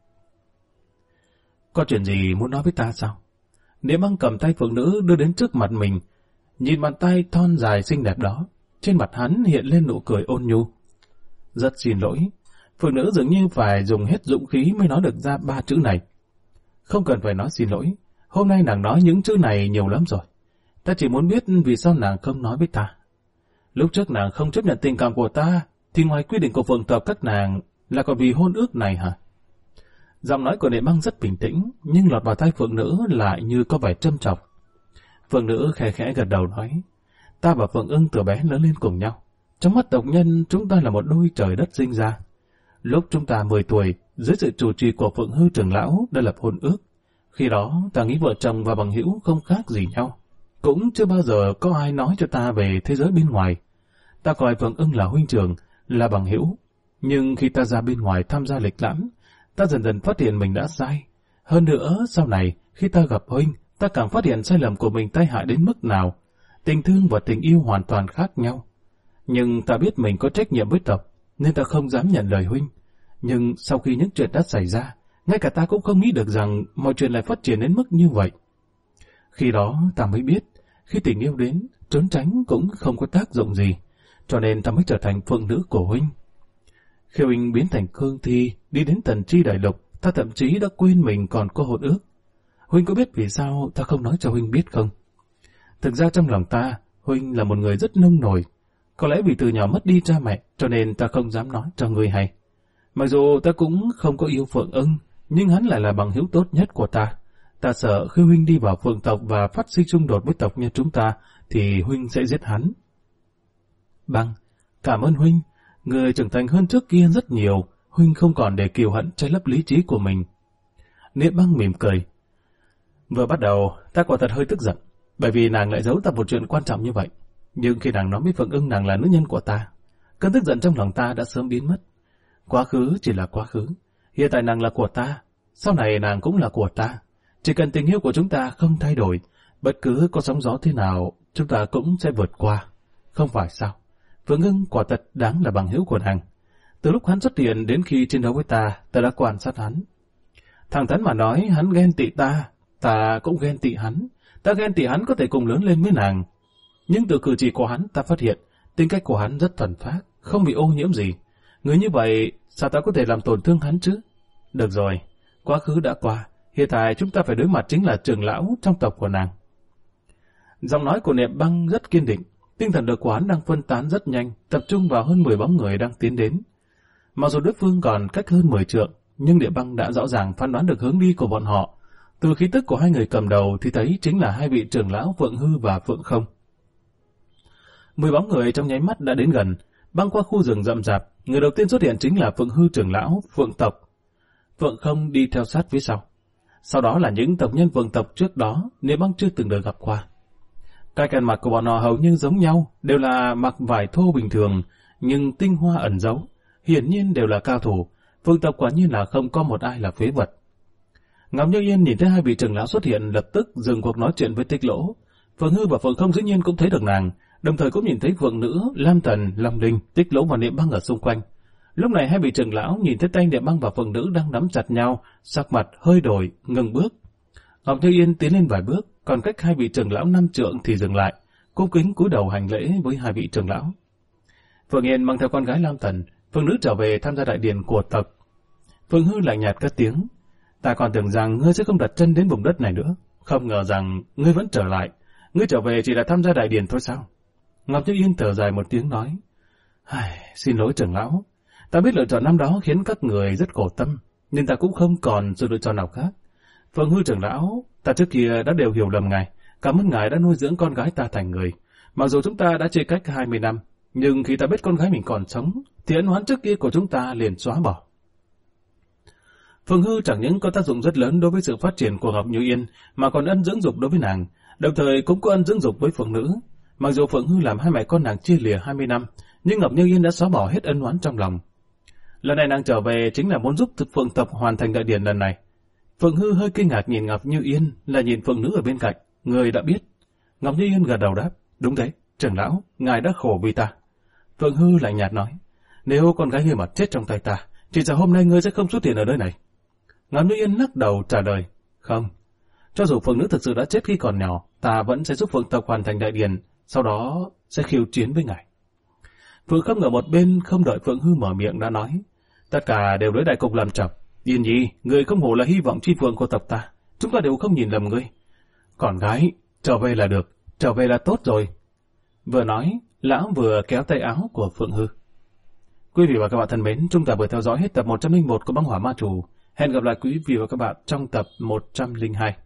Có chuyện gì muốn nói với ta sao? Niệm Băng cầm tay Phượng Nữ đưa đến trước mặt mình, nhìn bàn tay thon dài xinh đẹp đó, trên mặt hắn hiện lên nụ cười ôn nhu. Rất xin lỗi. Phượng Nữ dường như phải dùng hết dũng khí mới nói được ra 3 chữ này. Không cần phải nói xin lỗi, hôm nay nàng nói những chữ này nhiều lắm rồi. Ta chỉ muốn biết vì sao nàng không nói với ta. Lúc trước nàng không chấp nhận tình cảm của ta, thì ngoài quy định của Phượng tộc các nàng là còn vì hôn ước này hả? Giọng nói của Niệm Băng rất bình tĩnh, nhưng lọt vào tai Phượng Nữ lại như có vẻ châm chọc. Phượng Nữ khẽ khẽ gật đầu nói, ta và Phượng Ưng từ bé lớn lên cùng nhau. Trong mắt tộc nhân, chúng ta là một đôi trời đất sinh ra. Lúc chúng ta 10 tuổi, dưới sự chủ trì của Phượng Hư trưởng lão đã lập hôn ước. Khi đó, ta nghĩ vợ chồng và bằng hữu không khác gì nhau. Cũng chưa bao giờ có ai nói cho ta về thế giới bên ngoài. Ta coi Phượng Ưng là huynh trưởng, là bằng hữu. Nhưng khi ta ra bên ngoài tham gia lịch lãm, ta dần dần phát hiện mình đã sai. Hơn nữa, sau này, khi ta gặp huynh, ta càng phát hiện sai lầm của mình tai hại đến mức nào. Tình thương và tình yêu hoàn toàn khác nhau. Nhưng ta biết mình có trách nhiệm với tộc, nên ta không dám nhận lời huynh. Nhưng sau khi những chuyện đã xảy ra, ngay cả ta cũng không nghĩ được rằng mọi chuyện lại phát triển đến mức như vậy. Khi đó ta mới biết, khi tình yêu đến, trốn tránh cũng không có tác dụng gì, cho nên ta mới trở thành Phượng Nữ của huynh. Khi huynh biến thành Khương Thi, đi đến Tần Tri Đại Lục, ta thậm chí đã quên mình còn có hôn ước. Huynh có biết vì sao ta không nói cho huynh biết không? Thực ra trong lòng ta, huynh là một người rất nông nổi. Có lẽ vì từ nhỏ mất đi cha mẹ, cho nên ta không dám nói cho ngươi hay. Mặc dù ta cũng không có yêu Phượng Ưng, nhưng hắn lại là bằng hữu tốt nhất của ta. Ta sợ khi huynh đi vào Phượng tộc và phát sinh xung đột với tộc nhân chúng ta, thì huynh sẽ giết hắn. Băng, cảm ơn huynh. Người trưởng thành hơn trước kia rất nhiều, huynh không còn để kiêu hãnh che lấp lý trí của mình. Niệm Băng mỉm cười. Vừa bắt đầu, ta quả thật hơi tức giận, bởi vì nàng lại giấu ta một chuyện quan trọng như vậy. Nhưng khi nàng nói với Phượng Ưng nàng là nữ nhân của ta, cơn tức giận trong lòng ta đã sớm biến mất. Quá khứ chỉ là quá khứ, hiện tại nàng là của ta, sau này nàng cũng là của ta. Chỉ cần tình yêu của chúng ta không thay đổi, bất cứ có sóng gió thế nào, chúng ta cũng sẽ vượt qua. Không phải sao? Phượng Ưng quả thật đáng là bằng hữu của nàng. Từ lúc hắn xuất hiện đến khi chiến đấu với ta đã quan sát hắn. Thẳng thắn mà nói, hắn ghen tị ta cũng ghen tị hắn. Ta ghen tị hắn có thể cùng lớn lên với nàng. Nhưng từ cử chỉ của hắn ta phát hiện, tính cách của hắn rất thuần phác, không bị ô nhiễm gì. Người như vậy, sao ta có thể làm tổn thương hắn chứ? Được rồi, quá khứ đã qua, Hiện tại chúng ta phải đối mặt chính là trưởng lão trong tộc của nàng. Giọng nói của Niệm Băng rất kiên định, tinh thần lực của hắn đang phân tán rất nhanh, tập trung vào hơn 10 bóng người đang tiến đến. Mặc dù đối phương còn cách hơn 10 trượng, nhưng Niệm Băng đã rõ ràng phán đoán được hướng đi của bọn họ. Từ khí tức của hai người cầm đầu thì thấy chính là hai vị trưởng lão Phượng Hư và Phượng Không. 10 bóng người trong nháy mắt đã đến gần, băng qua khu rừng rậm rạp. Người đầu tiên xuất hiện chính là Phượng Hư trưởng lão Phượng tộc. Phượng Không đi theo sát phía sau. Sau đó là những tộc nhân Phượng tộc trước đó Niệm Băng chưa từng được gặp qua. Cách ăn mặc của bọn họ hầu như giống nhau, đều là mặc vải thô bình thường, nhưng tinh hoa ẩn giấu, hiển nhiên đều là cao thủ. Phượng tộc quả nhiên là không có một ai là phế vật. Ngọc Như Yên nhìn thấy hai vị trưởng lão xuất hiện, lập tức dừng cuộc nói chuyện với Tích Lỗ. Phượng Hư và Phượng Không dĩ nhiên cũng thấy được nàng, đồng thời cũng nhìn thấy Phượng Nữ, Lam Thần, Long Đình, Tích Lỗ và Niệm Băng ở xung quanh. Lúc này hai vị trưởng lão nhìn thấy tay Niệm Băng và Phượng Nữ đang nắm chặt nhau, sắc mặt hơi đổi, ngừng bước. Ngọc Như Yên tiến lên vài bước, còn cách hai vị trưởng lão 5 trượng thì dừng lại, cung kính cúi đầu hành lễ với hai vị trưởng lão. Phượng Yên mang theo con gái Lam Thần, Phượng Nữ trở về tham gia đại điển của tộc. Phượng Hư lạnh nhạt cất tiếng: "Ta còn tưởng rằng ngươi sẽ không đặt chân đến vùng đất này nữa, không ngờ rằng ngươi vẫn trở lại. Ngươi trở về chỉ là tham gia đại điển thôi sao?" Ngọc Như Yên thở dài một tiếng nói: "Xin lỗi trưởng lão, ta biết lựa chọn năm đó khiến các người rất khổ tâm, nhưng ta cũng không còn sự lựa chọn nào khác. Phượng Hư trưởng lão, ta trước kia đã đều hiểu lầm ngài, cảm ơn ngài đã nuôi dưỡng con gái ta thành người. Mặc dù chúng ta đã chia cách 20 năm, nhưng khi ta biết con gái mình còn sống, thì ân oán trước kia của chúng ta liền xóa bỏ." Phượng Hư chẳng những có tác dụng rất lớn đối với sự phát triển của Ngọc Như Yên, mà còn ân dưỡng dục đối với nàng, đồng thời cũng có ân dưỡng dục với Phượng Nữ. Mặc dù Phượng Hư làm hai mẹ con nàng chia lìa 20 năm, nhưng Ngọc Như Yên đã xóa bỏ hết ân oán trong lòng. Lần này nàng trở về chính là muốn giúp Phượng tộc hoàn thành đại điển lần này. Phượng Hư hơi kinh ngạc nhìn Ngọc Như Yên, là nhìn Phượng Nữ ở bên cạnh, người đã biết. Ngọc Như Yên gật đầu đáp: "Đúng thế, trưởng lão, ngài đã khổ vì ta." Phượng Hư lạnh nhạt nói: "Nếu con gái ngươi mà chết trong tay ta, chỉ sợ hôm nay ngươi sẽ không xuất hiện ở nơi này." Ngọc Như Yên lắc đầu trả lời: "Không, cho dù Phượng Nữ thực sự đã chết khi còn nhỏ, ta vẫn sẽ giúp Phượng tộc hoàn thành đại điển, sau đó sẽ khiêu chiến với ngài." Phượng Không ở một bên không đợi Phượng Hư mở miệng đã nói: "Tất cả đều đối đại cục làm trọng. Yên Nhi, người không hổ là hy vọng chi phượng của tộc ta, chúng ta đều không nhìn lầm ngươi. Con gái, trở về là được, trở về là tốt rồi." Vừa nói, lão vừa kéo tay áo của Phượng Hư. Quý vị và các bạn thân mến, chúng ta vừa theo dõi hết tập 101 của Băng Hỏa Ma Chủ. Hẹn gặp lại quý vị và các bạn trong tập 102.